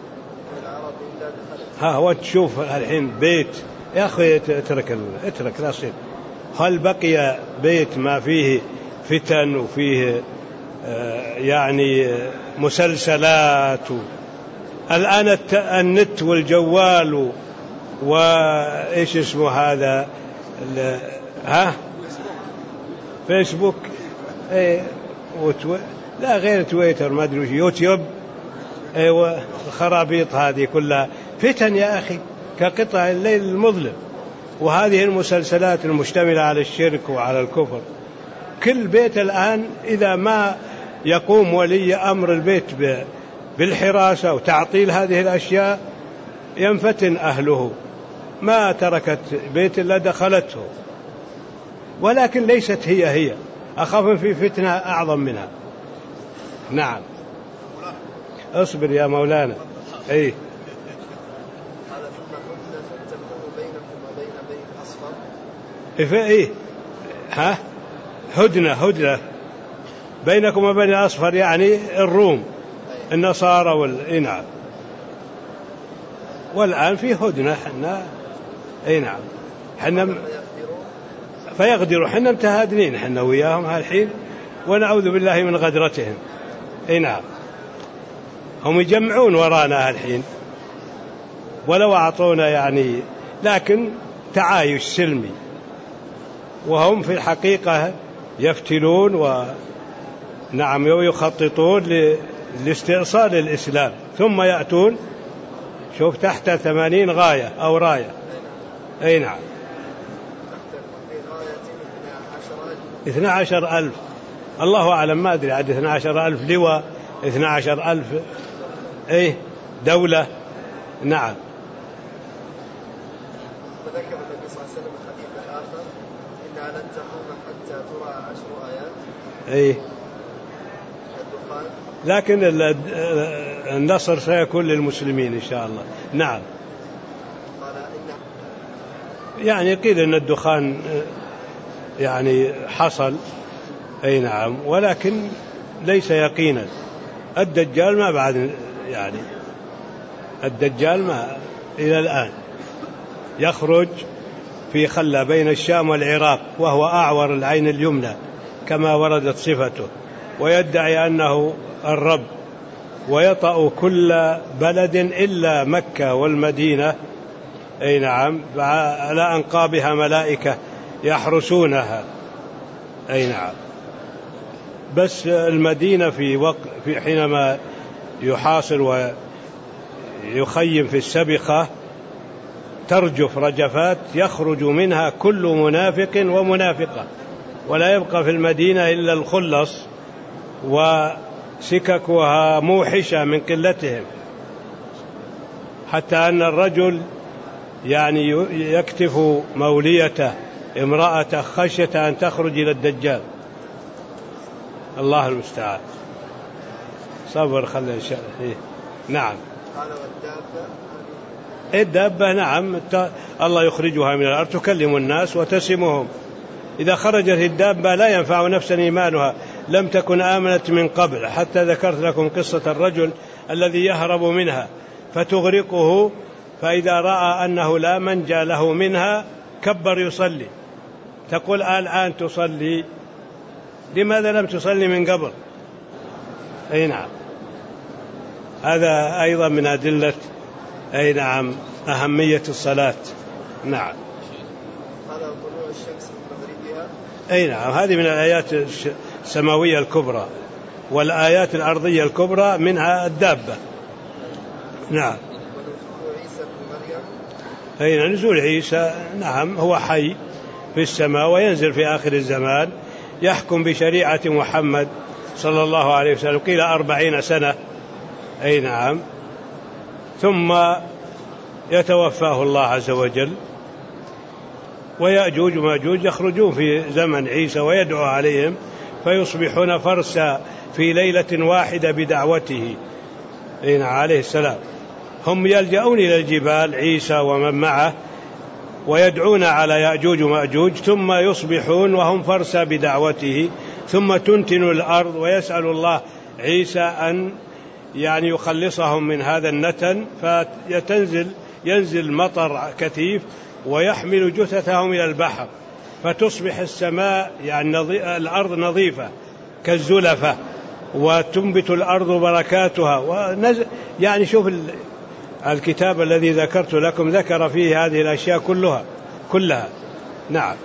ها هو تشوف الحين بيت، يا أخي اترك اترك لا صير. هل بقي بيت ما فيه فتن وفيه آه يعني مسلسلات و... الآن النت والجوال وإيش اسمه هذا ال... ها فيسبوك، ايه وتو... لا غير تويتر ما أدري يوتيوب، ايوه الخرابيط هذه كلها فتن يا أخي كقطع الليل المظلم. وهذه المسلسلات المشتملة على الشرك وعلى الكفر، كل بيت الآن إذا ما يقوم ولي أمر البيت بالحراسة وتعطيل هذه الأشياء ينفتن أهله، ما تركت بيت إلا دخلته. ولكن ليست هي هي، أخاف في فتنة أعظم منها. نعم، اصبر يا مولانا. أي إيه ها هدنة هدنة بينكم وبين الأصفر، يعني الروم النصارى والإنعام. والآن في هدنة حنا. أي نعم، حنا فيغدروا، حنا متهادنين حنا وياهم هالحين ونعوذ بالله من غدرتهم. أي نعم، هم يجمعون ورانا هالحين ولو أعطونا يعني، لكن تعايش سلمي، وهم في الحقيقة يفتلون ونعم ويخططون لاستئصال الإسلام، ثم يأتون شوف تحت ثمانين غاية أو راية. أي نعم، اثنى عشر ألف، الله أعلم ما أدري عد اثنى عشر ألف لواء، اثنى عشر ألف أي دولة. نعم. وذكر النبي صلى الله عليه وسلم الحديث الآخر إنها لن تقوم حتى ترى عشر آيات. أي الدخان، لكن النصر سيكون للمسلمين إن شاء الله. نعم. قال إن يعني قيل أن الدخان يعني حصل. أي نعم، ولكن ليس يقينا. الدجال ما بعد، يعني الدجال ما إلى الآن يخرج في خلة بين الشام والعراق، وهو أعور العين اليمنى كما وردت صفته، ويدعي أنه الرب، ويطأ كل بلد إلا مكة والمدينة. أي نعم، على أنقابها ملائكة يحرسونها. أي نعم، بس المدينة في وقت في حينما يحاصر ويخيم في السبخة ترجف رجفات يخرج منها كل منافق ومنافقة، ولا يبقى في المدينة إلا الخلص، وسككها موحشة من قلتهم، حتى أن الرجل يعني يكتف موليته امرأته خشية أن تخرج إلى الدجال. الله المستعان. صبر خلي إن شاء الله. نعم. قال والدابة، الدابة نعم الله يخرجها من الأرض تكلم الناس وتسمهم. إذا خرجت الدابة لا ينفع نفسا إيمانها لم تكن آمنت من قبل، حتى ذكرت لكم قصة الرجل الذي يهرب منها فتغرقه، فإذا رأى أنه لا منجى له منها كبر يصلي. تقول الآن تصلي، لماذا لم تصلي من قبل؟ أي نعم، هذا أيضا من أدلة أي نعم أهمية الصلاة. نعم. هذا طلوع الشمس من مغربها. أي نعم، هذه من الآيات السماوية الكبرى، والآيات الأرضية الكبرى منها الدابة. نعم. ونزول عيسى بن مريم. أي نزول عيسى نعم هو حي في السماء وينزل في آخر الزمان، يحكم بشريعة محمد صلى الله عليه وسلم، قيل أربعين سنة. أي نعم. ثم يتوفاه الله عز وجل، ويأجوج وماجوج يخرجون في زمن عيسى ويدعو عليهم فيصبحون فرسا في ليلة واحدة بدعوته عليه السلام. هم يلجؤون إلى الجبال عيسى ومن معه ويدعون على يأجوج وماجوج، ثم يصبحون وهم فرسا بدعوته، ثم تنتن الأرض ويسأل الله عيسى أن يعني يخلصهم من هذا النتن، فيتنزل ينزل مطر كثيف ويحمل جثثهم إلى البحر، فتصبح السماء يعني نظي... الأرض نظيفة كالزلفة، وتنبت الأرض بركاتها ونزل. يعني شوف ال... الكتاب الذي ذكرت لكم ذكر فيه هذه الأشياء كلها كلها. نعم.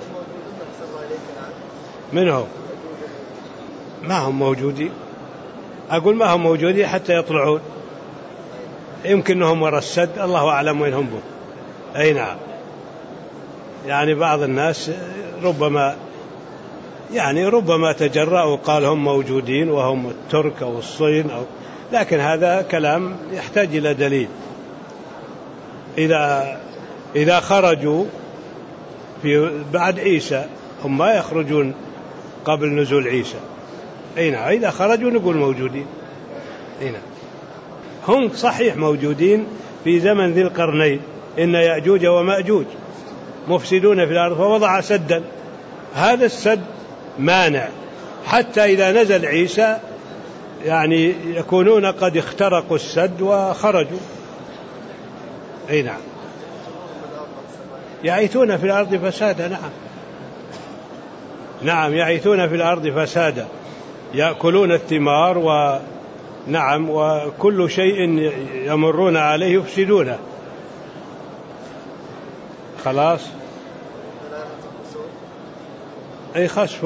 منهم ما هم موجودين، أقول ما هم موجودين حتى يطلعون، يمكنهم وراء السد، الله أعلم وين هم. أي نعم. يعني بعض الناس ربما يعني ربما تجرأوا وقال هم موجودين وهم الترك أو الصين أو، لكن هذا كلام يحتاج إلى دليل. إذا إذا خرجوا في بعد عيسى، هم ما يخرجون قبل نزول عيسى. أي نعم. إذا خرجوا نقول موجودين. أي نعم. هم صحيح موجودين في زمن ذي القرنين، إن يأجوج ومأجوج مفسدون في الأرض فوضع سدا، هذا السد مانع حتى إذا نزل عيسى يعني يكونون قد اخترقوا السد وخرجوا. أي نعم. يعيثون في الأرض فسادا. نعم نعم يعيثون في الأرض فسادا، يأكلون الثمار و نعم وكل شيء يمرون عليه يفسدونه. خلاص. أي خسف.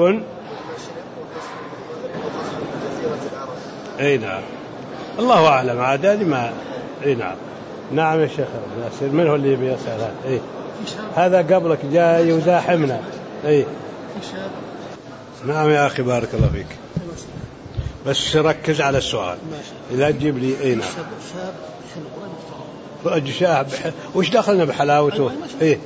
أي نعم. الله أعلم عاد هذه ما. أي نعم. نعم يا شيخ ناصر، من هو اللي يبي يسأل هذا؟ أي هذا قبلك جاي يزاحمنا. أي نعم يا أخي بارك الله فيك، بس ركز على السؤال. إذا تجيب لي. أي نعم. شاب بح... وش دخلنا بحلاوته؟ إيه.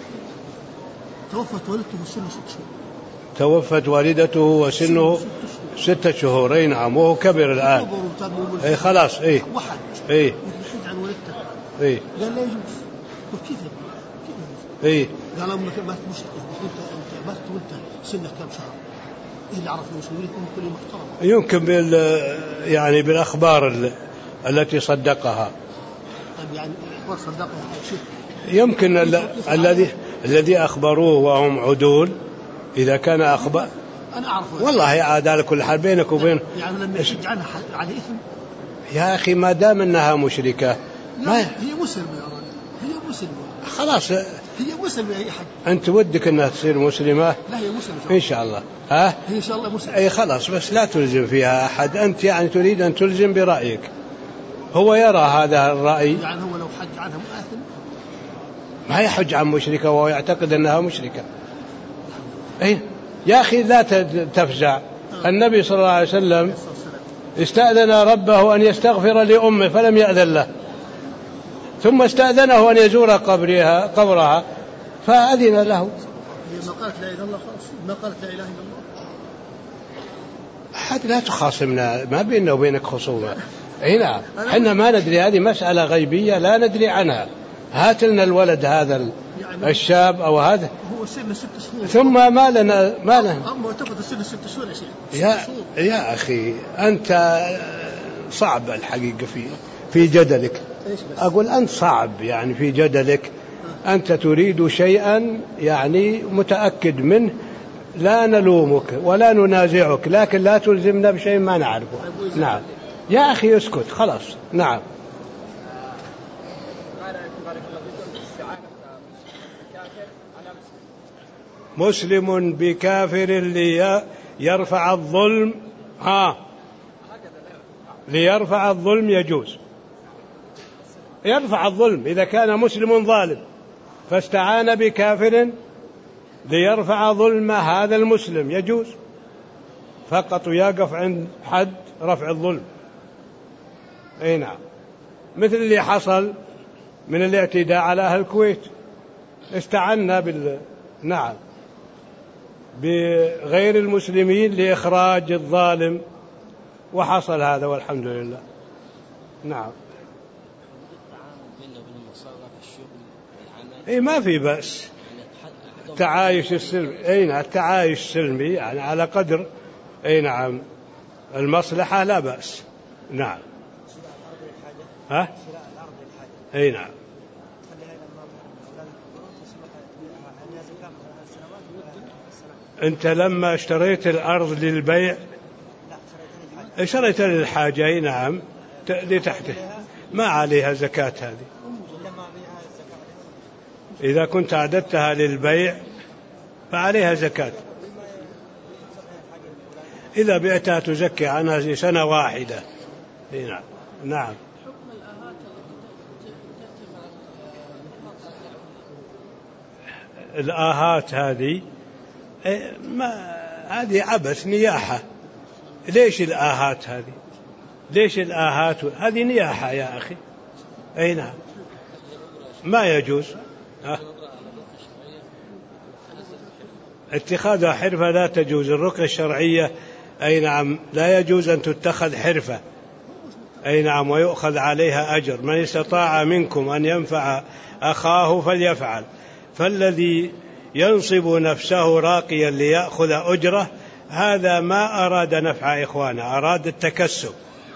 توفت والدته وسنه ست شهور. توفت والدته وسنه ستة شهور. أي نعم. وهو كبر الآن. أي خلاص. إيه. واحد. إيه. يحج عن والدته. إيه. قال لا يجوز. قلت كيف؟ إيه. قال أمك ما تمشي أنت ما تمت سنك كم شهر. اللي عرف المسلمين يكون كل محترم. يمكن بال يعني بالأخبار التي صدقها. طيب يعني أخبار صدقها شيء. يمكن الذي الذي أخبروه وهم عدول، إذا كان أخبار. أنا أعرف. والله عاد على كل حال بينك وبين. يعني لما يشج عنها على إثم. يا أخي ما دام أنها مشركة. لا هي مسلمة يا رجل، هي مسلمة. خلاص. هي مسلمة يا حق. أنت ودك أنها تصير مسلمة؟ لا هي مسلمة إن شاء الله. ها؟ هي إن شاء الله مسلمة. أي خلاص، بس لا تلزم فيها أحد، أنت يعني تريد أن تلزم برأيك. هو يرى هذا الرأي. يعني هو لو حج عنها مؤثم ما يحج عن مشركة وهو يعتقد أنها مشركة. أي يا أخي لا تفزع. النبي صلى الله عليه وسلم استأذن ربه أن يستغفر لأمه فلم يأذن له، ثم استأذنه أن يزور قبرها قبرها فأذن له. ما قالت لا إله إلا الله خلاص، ما قالت لا إله إلا الله. أحد لا تخاصمنا، ما بيننا وبينك خصومة. أي نعم. حنا ما ندري، هذه مسألة غيبية لا ندري عنها. هات لنا الولد هذا الشاب أو هذا. هو سن ست شهور. ثم ما لنا ما لنا. أما تفضل سن ست شهور يا شيخ. يا يا أخي أنت صعب الحقيقة في في جدلك. أقول أنت صعب يعني في جدلك، أنت تريد شيئا يعني متأكد منه، لا نلومك ولا ننازعك، لكن لا تلزمنا بشيء ما نعرفه. نعم يا أخي اسكت خلاص. نعم. مسلم بكافر ليرفع الظلم، ها ليرفع الظلم يجوز، يرفع الظلم إذا كان مسلم ظالم فاستعان بكافر ليرفع ظلم هذا المسلم يجوز، فقط يقف عند حد رفع الظلم. أي نعم، مثل اللي حصل من الاعتداء على أهل الكويت، استعنا بال نعم بغير المسلمين لإخراج الظالم، وحصل هذا والحمد لله. نعم. اي ما في بأس، التعايش السلمي، اي نعم التعايش السلمي يعني على قدر اي نعم المصلحة لا بأس. نعم. ها؟ اي نعم. انت لما اشتريت الارض للبيع اشتريتها للحاجة. اي نعم لتحته ما عليها زكاة هذه، إذا كنت أعددتها للبيع فعليها زكاة، إذا بعتها تزكي عنها سنة واحدة. نعم. نعم. الآهات هذه ما هذه عبث نياحة. ليش الآهات هذه؟ ليش الآهات هذه نياحة يا أخي. أي نعم ما يجوز. أه؟ اتخاذها حرفة لا تجوز. الرقية الشرعية أي نعم لا يجوز أن تتخذ حرفة. أي نعم ويؤخذ عليها أجر. من استطاع منكم أن ينفع أخاه فليفعل. فالذي ينصب نفسه راقيا ليأخذ أجره هذا ما أراد نفع إخوانه، أراد التكسب.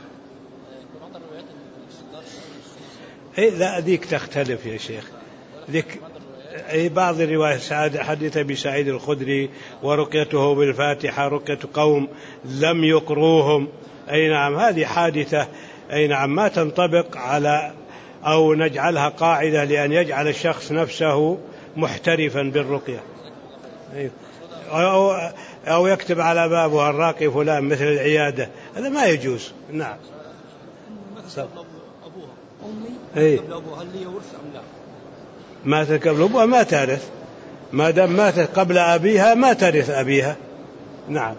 إيه لا ذيك تختلف يا شيخ. ذيك أي بعض الروايات حديث أبي سعيد الخدري ورقيته بالفاتحة رقية قوم لم يقروهم. أي نعم هذه حادثة أي نعم ما تنطبق على أو نجعلها قاعدة لأن يجعل الشخص نفسه محترفا بالرقية. أو, أو يكتب على بابه الراقي فلان مثل العيادة، هذا ما يجوز. نعم. أي ماتت قبل أبوها ما ترث، ما دام ماتت قبل أبيها ما ترث أبيها. نعم.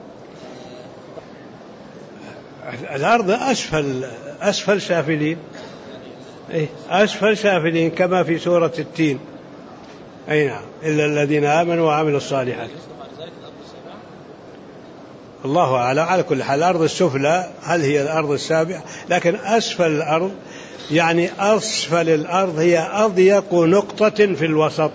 الأرض أسفل أسفل سافلين. أي أسفل سافلين كما في سورة التين. أي نعم إلا الذين آمنوا وعملوا الصالحات. الله أعلم. على كل حال الأرض السفلى هل هي الأرض السابعة؟ لكن أسفل الأرض يعني أسفل الأرض هي أضيق نقطة في الوسط.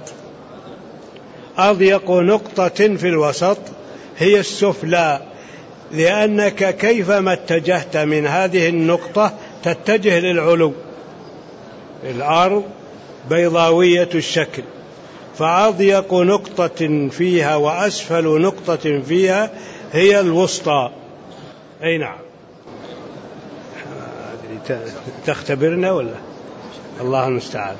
أضيق نقطة في الوسط هي السفلى، لأنك كيفما اتجهت من هذه النقطة تتجه للعلو. الأرض بيضاوية الشكل، فأضيق نقطة فيها وأسفل نقطة فيها هي الوسطى. أي نعم. تختبرنا ولا الله المستعان.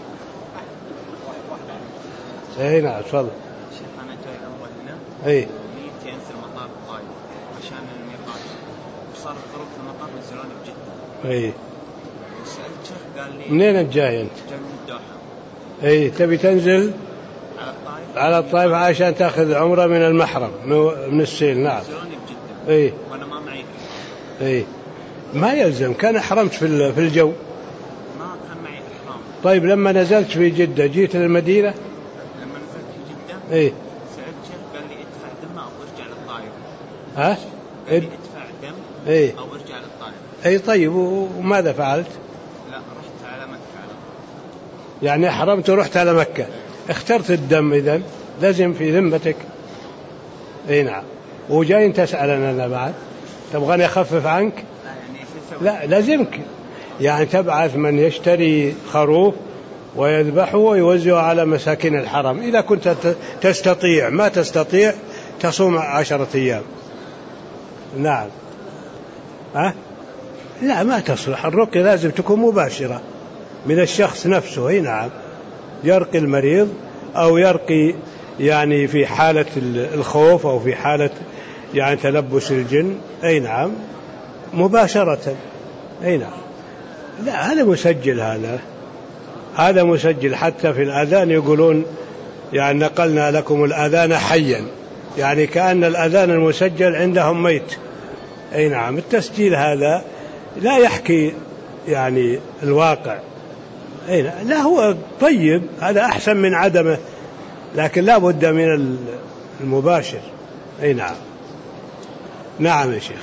اي نعم تفضل. شيخ انا جاي اول هنا اي نيتي انزل مطار الطائف عشان الميقات، وصار الظروف في المطار نزلوني بجدة. اي سألت شيخ قال لي منين انت جاي انت؟ جاي من الدوحة. اي تبي تنزل على الطائف على الطائف عشان تاخذ عمرة من المحرم من السيل. نعم نزلوني بجدة. اي وانا ما معي. اي ما يلزم، كان أحرمت في في الجو. ما كان معي إحرام. طيب لما نزلت في جدة جيت للمدينة؟ لما نزلت في جدة اي سألت شيخ قال لي ادفع دم أو ارجع للطائف. ها؟ قال لي ادفع دم اي أو ارجع للطائف. اي طيب وماذا فعلت؟ لا رحت على مكة. يعني أحرمت ورحت على مكة، اخترت الدم إذن لازم في ذمتك. اي نعم. وجاي تسأل أنا بعد تبغاني أخفف عنك؟ لا يعني في لا لازمك يعني تبعث من يشتري خروف ويذبحه ويوزعه على مساكين الحرم إذا كنت تستطيع. ما تستطيع تصوم عشرة أيام. نعم. أه؟ لا ما تصلح الرقية، لازم تكون مباشرة من الشخص نفسه. أي نعم، يرقي المريض أو يرقي يعني في حالة الخوف أو في حالة يعني تلبس الجن. أي نعم مباشرة. أي نعم. لا هذا مسجل، هذا هذا مسجل حتى في الأذان يقولون يعني نقلنا لكم الأذان حيا، يعني كأن الأذان المسجل عندهم ميت. أي نعم. التسجيل هذا لا يحكي يعني الواقع. أي نعم. لا هو طيب، هذا أحسن من عدمه، لكن لا بد من المباشر. أي نعم. نعم يا شيخ.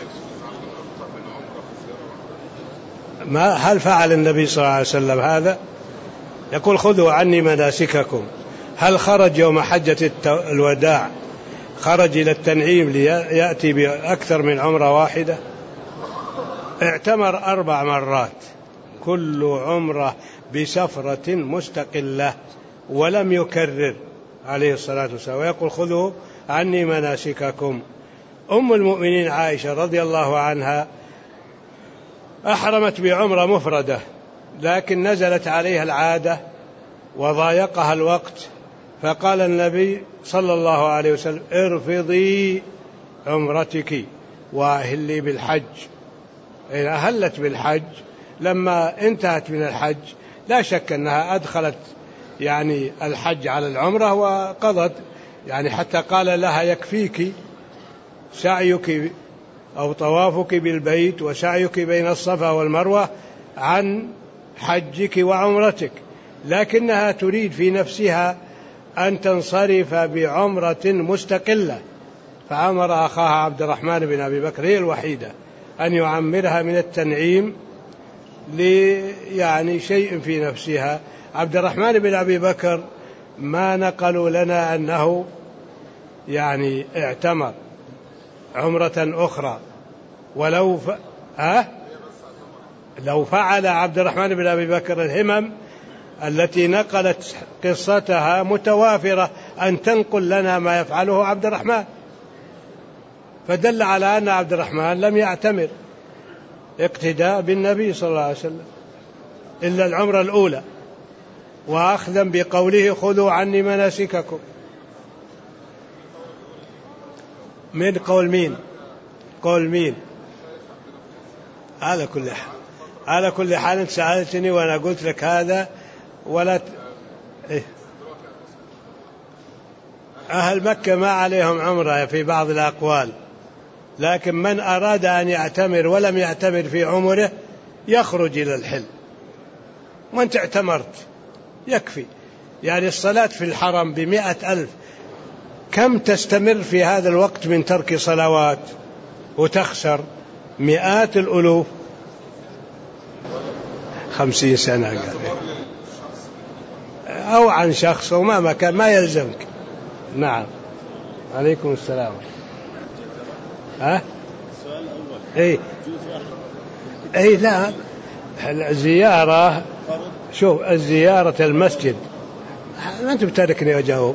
ما هل فعل النبي صلى الله عليه وسلم هذا؟ يقول خذوا عني مناسككم. هل خرج يوم حجة الوداع خرج إلى التنعيم ليأتي بأكثر من عمرة واحدة؟ اعتمر أربع مرات، كل عمرة بسفرة مستقلة، ولم يكرر عليه الصلاة والسلام. ويقول خذوا عني مناسككم. أم المؤمنين عائشة رضي الله عنها أحرمت بعمرة مفردة، لكن نزلت عليها العادة وضايقها الوقت، فقال النبي صلى الله عليه وسلم ارفضي عمرتك وأهلي بالحج. إذا أهلت بالحج لما انتهت من الحج لا شك أنها أدخلت يعني الحج على العمرة وقضت، يعني حتى قال لها يكفيك سعيك أو طوافك بالبيت وسعيك بين الصفا والمروة عن حجك وعمرتك، لكنها تريد في نفسها أن تنصرف بعمرة مستقلة، فأمر أخاها عبد الرحمن بن أبي بكر، هي الوحيدة، أن يعمرها من التنعيم ليعني شيء في نفسها. عبد الرحمن بن أبي بكر ما نقلوا لنا أنه يعني اعتمر عمرة أخرى، ولو ف... ها؟ لو فعل عبد الرحمن بن أبي بكر الهمم التي نقلت قصتها متوافرة أن تنقل لنا ما يفعله عبد الرحمن، فدل على أن عبد الرحمن لم يعتمر اقتداء بالنبي صلى الله عليه وسلم إلا العمرة الأولى، وأخذا بقوله خذوا عني مناسككم. من قول مين؟ قول مين؟ على كل حال على كل حال انت سألتني وأنا قلت لك هذا ولا ت... إيه؟ أهل مكة ما عليهم عمرة في بعض الأقوال، لكن من أراد أن يعتمر ولم يعتمر في عمره يخرج إلى الحل. وانت اعتمرت يكفي، يعني الصلاة في الحرم بمئة ألف كم تستمر في هذا الوقت من ترك صلوات وتخسر مئات الألوف. خمسين سنة قال أو عن شخص وما مكان ما يلزمك. نعم. عليكم السلام. ها؟ اي اي لا الزيارة، شوف الزيارة المسجد، ما انت بتركني اجاوب.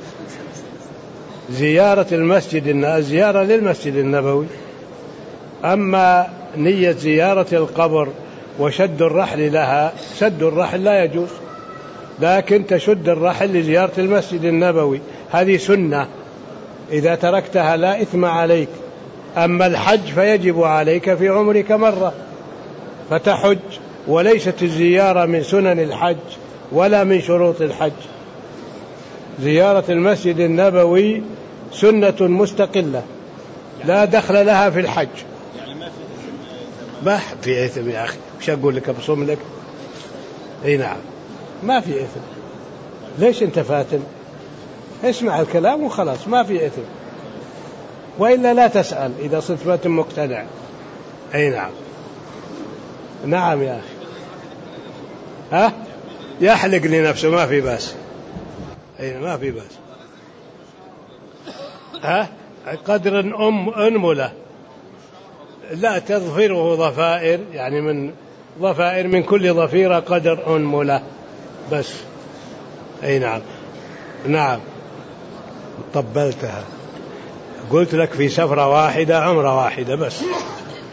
زيارة المسجد إن الزيارة للمسجد النبوي، أما نية زيارة القبر وشد الرحل لها، شد الرحل لا يجوز، لكن تشد الرحل لزيارة المسجد النبوي هذه سنة، إذا تركتها لا إثم عليك. أما الحج فيجب عليك في عمرك مرة فتحج، وليست الزيارة من سنن الحج ولا من شروط الحج. زيارة المسجد النبوي سنة مستقلة لا دخل لها في الحج. ما في إثم يا أخي، وش أقول لك أبصم لك؟ أي نعم ما في إثم. ليش أنت فاتن؟ اسمع الكلام وخلاص، ما في إثم، وإلا لا تسأل إذا صرت فاتن مقتنع. أي نعم. نعم يا أخي. ها يحلق لنفسه ما في باس. أي ما في باس. ها قدر أم أنملة لا تظفره ضفائر، يعني من ضفائر من كل ضفيرة قدر أنملة بس. أي نعم نعم طبلتها، قلت لك في سفرة واحدة عمرة واحدة بس.